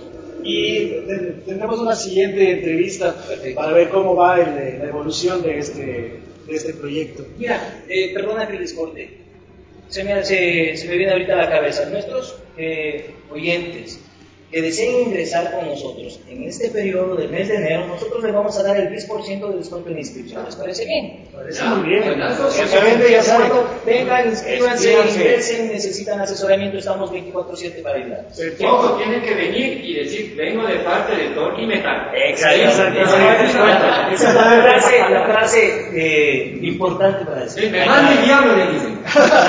Y tendremos una siguiente entrevista para ver cómo va el, la evolución de este, de este proyecto. Mira, eh, perdona que les corte. Se me, se, se me viene ahorita a la cabeza. Nuestros eh, oyentes que deseen ingresar con nosotros en este periodo del mes de enero, nosotros les vamos a dar el diez por ciento de descuento en inscripción. ¿Les parece bien? Parece muy bien. Exactamente, ya saben. Vengan, inscríbanse, ingresen, necesitan asesoramiento, estamos veinticuatro siete para ayudarles. Ojo, tienen que venir y decir, vengo de parte de Torque Metal. Exacto. Esa es la frase, la frase eh, importante para decir. Me manda el diablo, le dicen.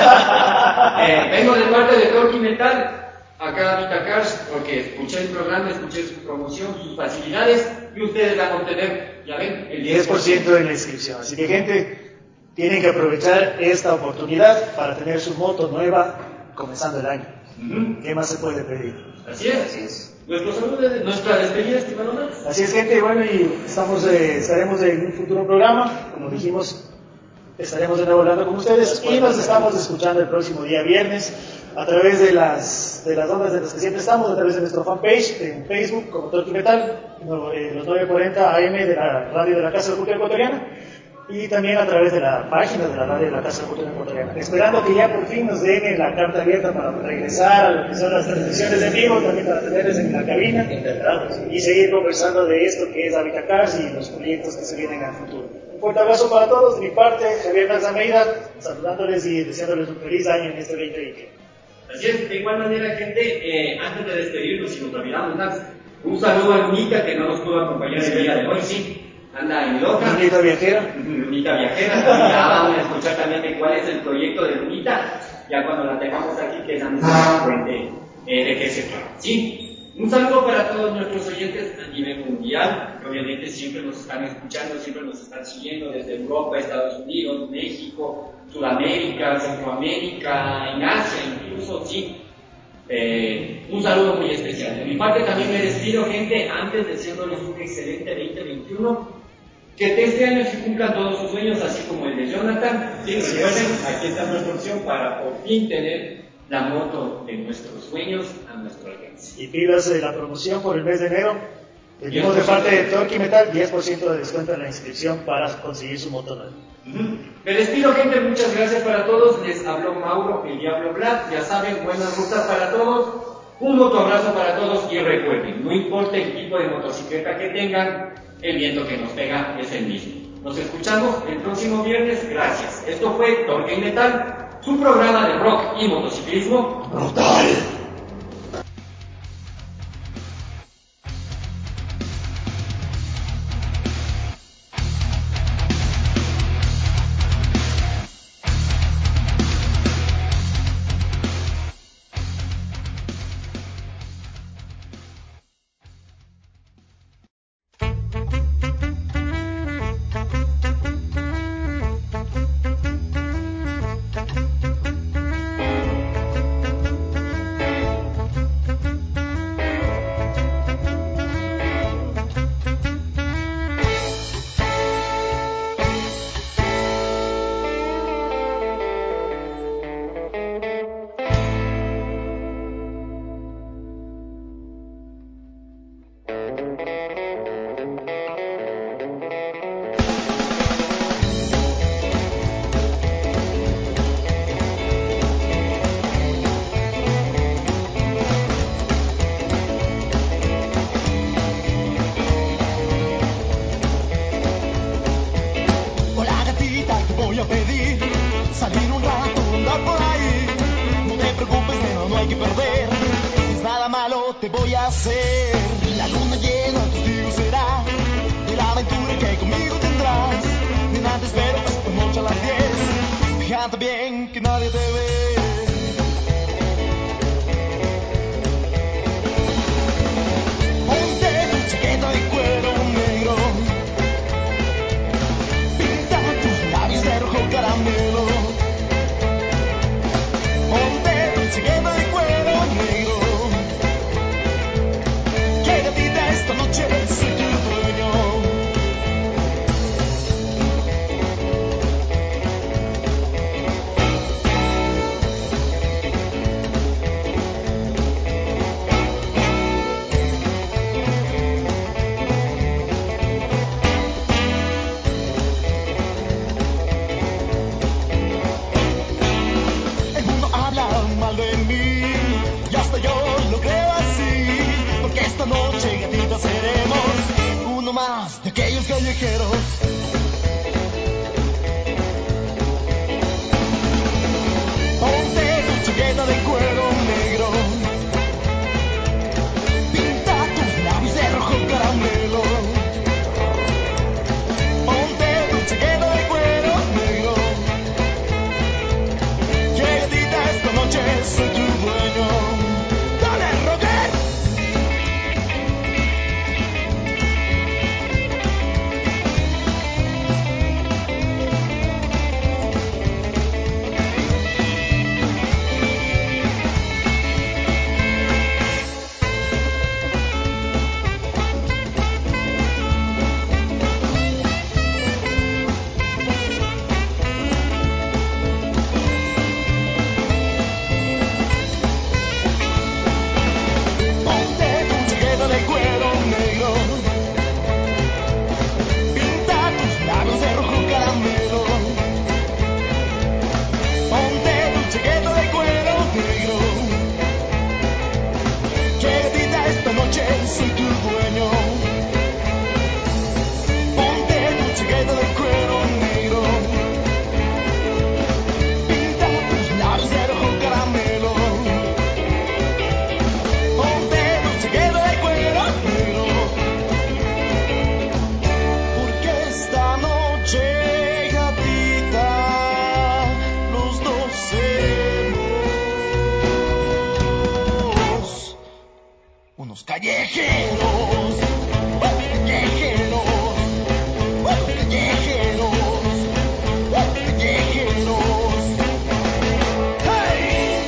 eh, vengo de parte de Torque Metal. Acá a Vitacars, porque escuché el programa, escuché su promoción, sus facilidades, y ustedes van a obtener, ya ven, el diez por ciento de la inscripción. Así que, gente, tienen que aprovechar esta oportunidad para tener su moto nueva comenzando el año. Uh-huh. ¿Qué más se puede pedir? Así es, así es. Nuestro saludo de nuestra despedida, estimado Max. Así es, gente, bueno, y estamos, eh, estaremos en un futuro programa, como dijimos, estaremos de nuevo hablando con ustedes y nos estamos escuchando el próximo día viernes a través de las, de las ondas de las que siempre estamos, a través de nuestro fanpage en Facebook como Torqui Metal, no, eh, los nueve cuarenta A M de la radio de la Casa de la Cultura Ecuatoriana, y también a través de la página de la radio de la Casa de la Cultura Ecuatoriana. Esperando que ya por fin nos den la carta abierta para regresar a lo que son las transmisiones en vivo, también para tenerles en la cabina y seguir conversando de esto que es Habitacars y los proyectos que se vienen al futuro. Un fuerte abrazo para todos, de mi parte, Javier Max Almeida, saludándoles y deseándoles un feliz año en este veinte veinte. Así es, de igual manera, gente, eh, antes de despedirnos, si nos olvidamos, Max, un saludo a Lunita que no nos pudo acompañar el día de hoy, sí. Anda en Loja. Lunita Viajera. Lunita Viajera. Ya vamos a escuchar también de cuál es el proyecto de Lunita. Ya cuando la tengamos aquí, que esa misma fuente eh, de qué se trata. Sí. Un saludo para todos nuestros oyentes a nivel mundial. Que obviamente siempre nos están escuchando, siempre nos están siguiendo desde Europa, Estados Unidos, México, Sudamérica, Centroamérica, en Asia incluso, sí. Eh, un saludo muy especial. De mi parte también me despido, gente, antes deseándoles un excelente veinte veintiuno. Que este año se cumplan todos sus sueños, así como el de Jonathan. Sí, recuerden, aquí está nuestra opción para por fin tener la moto de nuestros sueños a nuestro alcance. Y pídase la promoción por el mes de enero. Venimos de parte de Torqui Metal, diez por ciento de descuento en la inscripción para conseguir su moto nueva. Uh-huh. Me despido, gente, muchas gracias para todos. Les habló Mauro, el Diablo Black. Ya saben, buenas rutas para todos. Un moto abrazo para todos y recuerden, no importa el tipo de motocicleta que tengan, el viento que nos pega es el mismo. Nos escuchamos el próximo viernes. Gracias. Esto fue Torque Metal, su programa de rock y motociclismo brutal. La luna llena, testigo será de la aventura que conmigo tendrás. Nena, te espero, pues por noche a las diez. Fíjate bien que nadie te ve. Ponte tu chaqueta de cuero negro. Pinta tus labios de rojo caramelo. Ponte tu chaqueta de cuero negro. Esta noche soy tu dueño. El mundo habla mal de mí y hasta yo lo creo así, porque esta noche gatita seremos uno más de aquellos callejeros. Ponte tu chaqueta de cuero negro. Pinta tus labios de rojo caramelo. Ponte tu chaqueta de cuero negro. Que gatita esta noche soy tu dueño. ¡Dale, Roger! callejeros, callejeros, callejeros, callejeros. ¡Hey!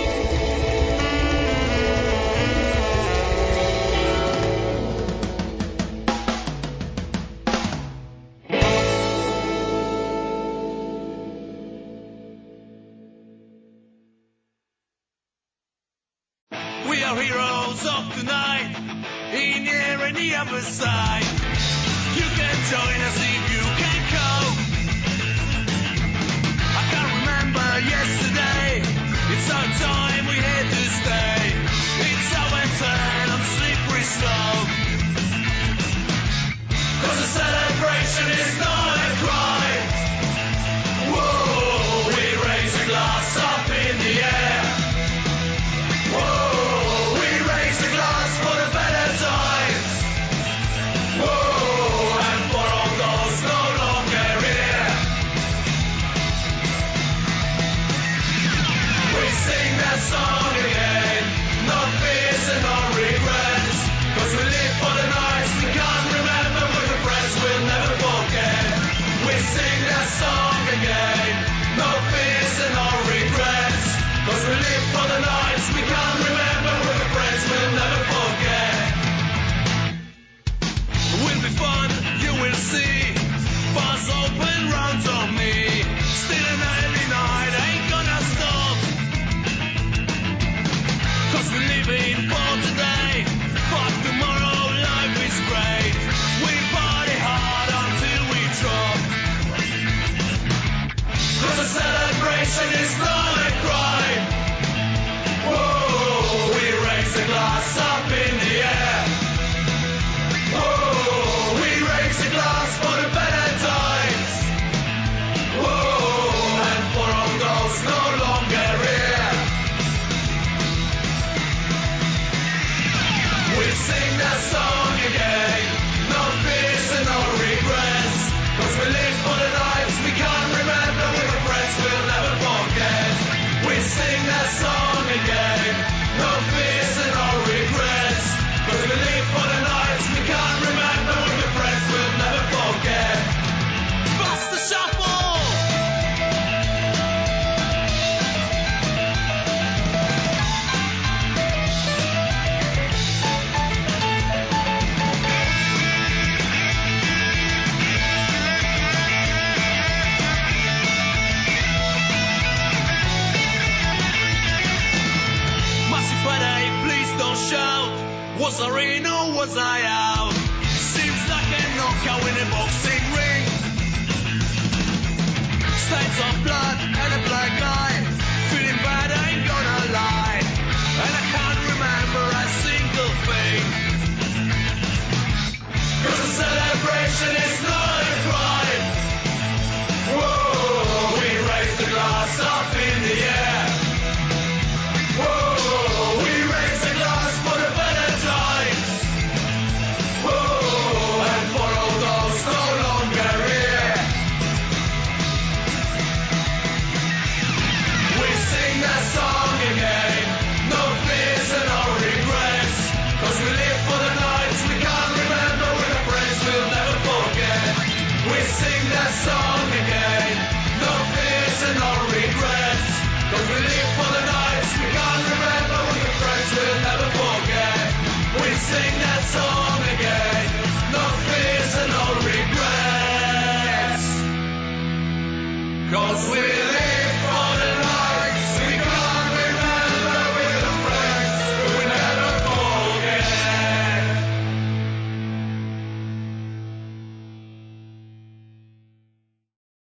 We are heroes of the night, in here and the other side. You can join us if you can cope. I can't remember yesterday, it's our time, we're here to stay. It's our turn on the slippery slope. Cause the celebration is not a crime. Whoa, we raise a glass up in the air. Whoa, we raise a glass for the better times. Whoa, and for all those no longer here. We sing that song again, no fears and no regrets. Cause we live for the nights we can't remember, with the friends we'll never forget. We sing that song again, no fears and no regrets. Cause we live for the nights we can't remember, with the friends we'll never forget. It will be fun, you will see. Bars open round on me. Still an early night, ain't gonna stop. Cause we're living for today. Fuck tomorrow, life is great. We party hard until we drop. Cause the celebration is not a crime. Whoa, we raise a glass up in the air. Whoa, we raise a glass for the better times. Whoa, and for all those no longer here. We sing that song again, no fears and no regrets. Cause we live for the nights we can't remember, with the friends we'll never forget. We sing that song again, no fears and no regrets. Cause we live for the nights we can't remember, with the friends we'll never forget. Bust the shuffle! Masipere, please don't shout. Was I in or was I out? Seems like a knockout in a boxing ring. Stains of blood and a black eye. Feeling bad, I ain't gonna lie. And I can't remember a single thing. Cause the celebration is not a crime. Whoa, we raise the glass up in the air. Whoa, we raise a glass for the better times. Whoa, and for all those no longer here. We sing that song again, no fears and no regrets. Cause we live for the nights we can't remember, with the friends we'll never forget. We sing that song again, no fears and no regrets. Cause we live for the nights we can't remember, with the friends we'll never forget. We sing that song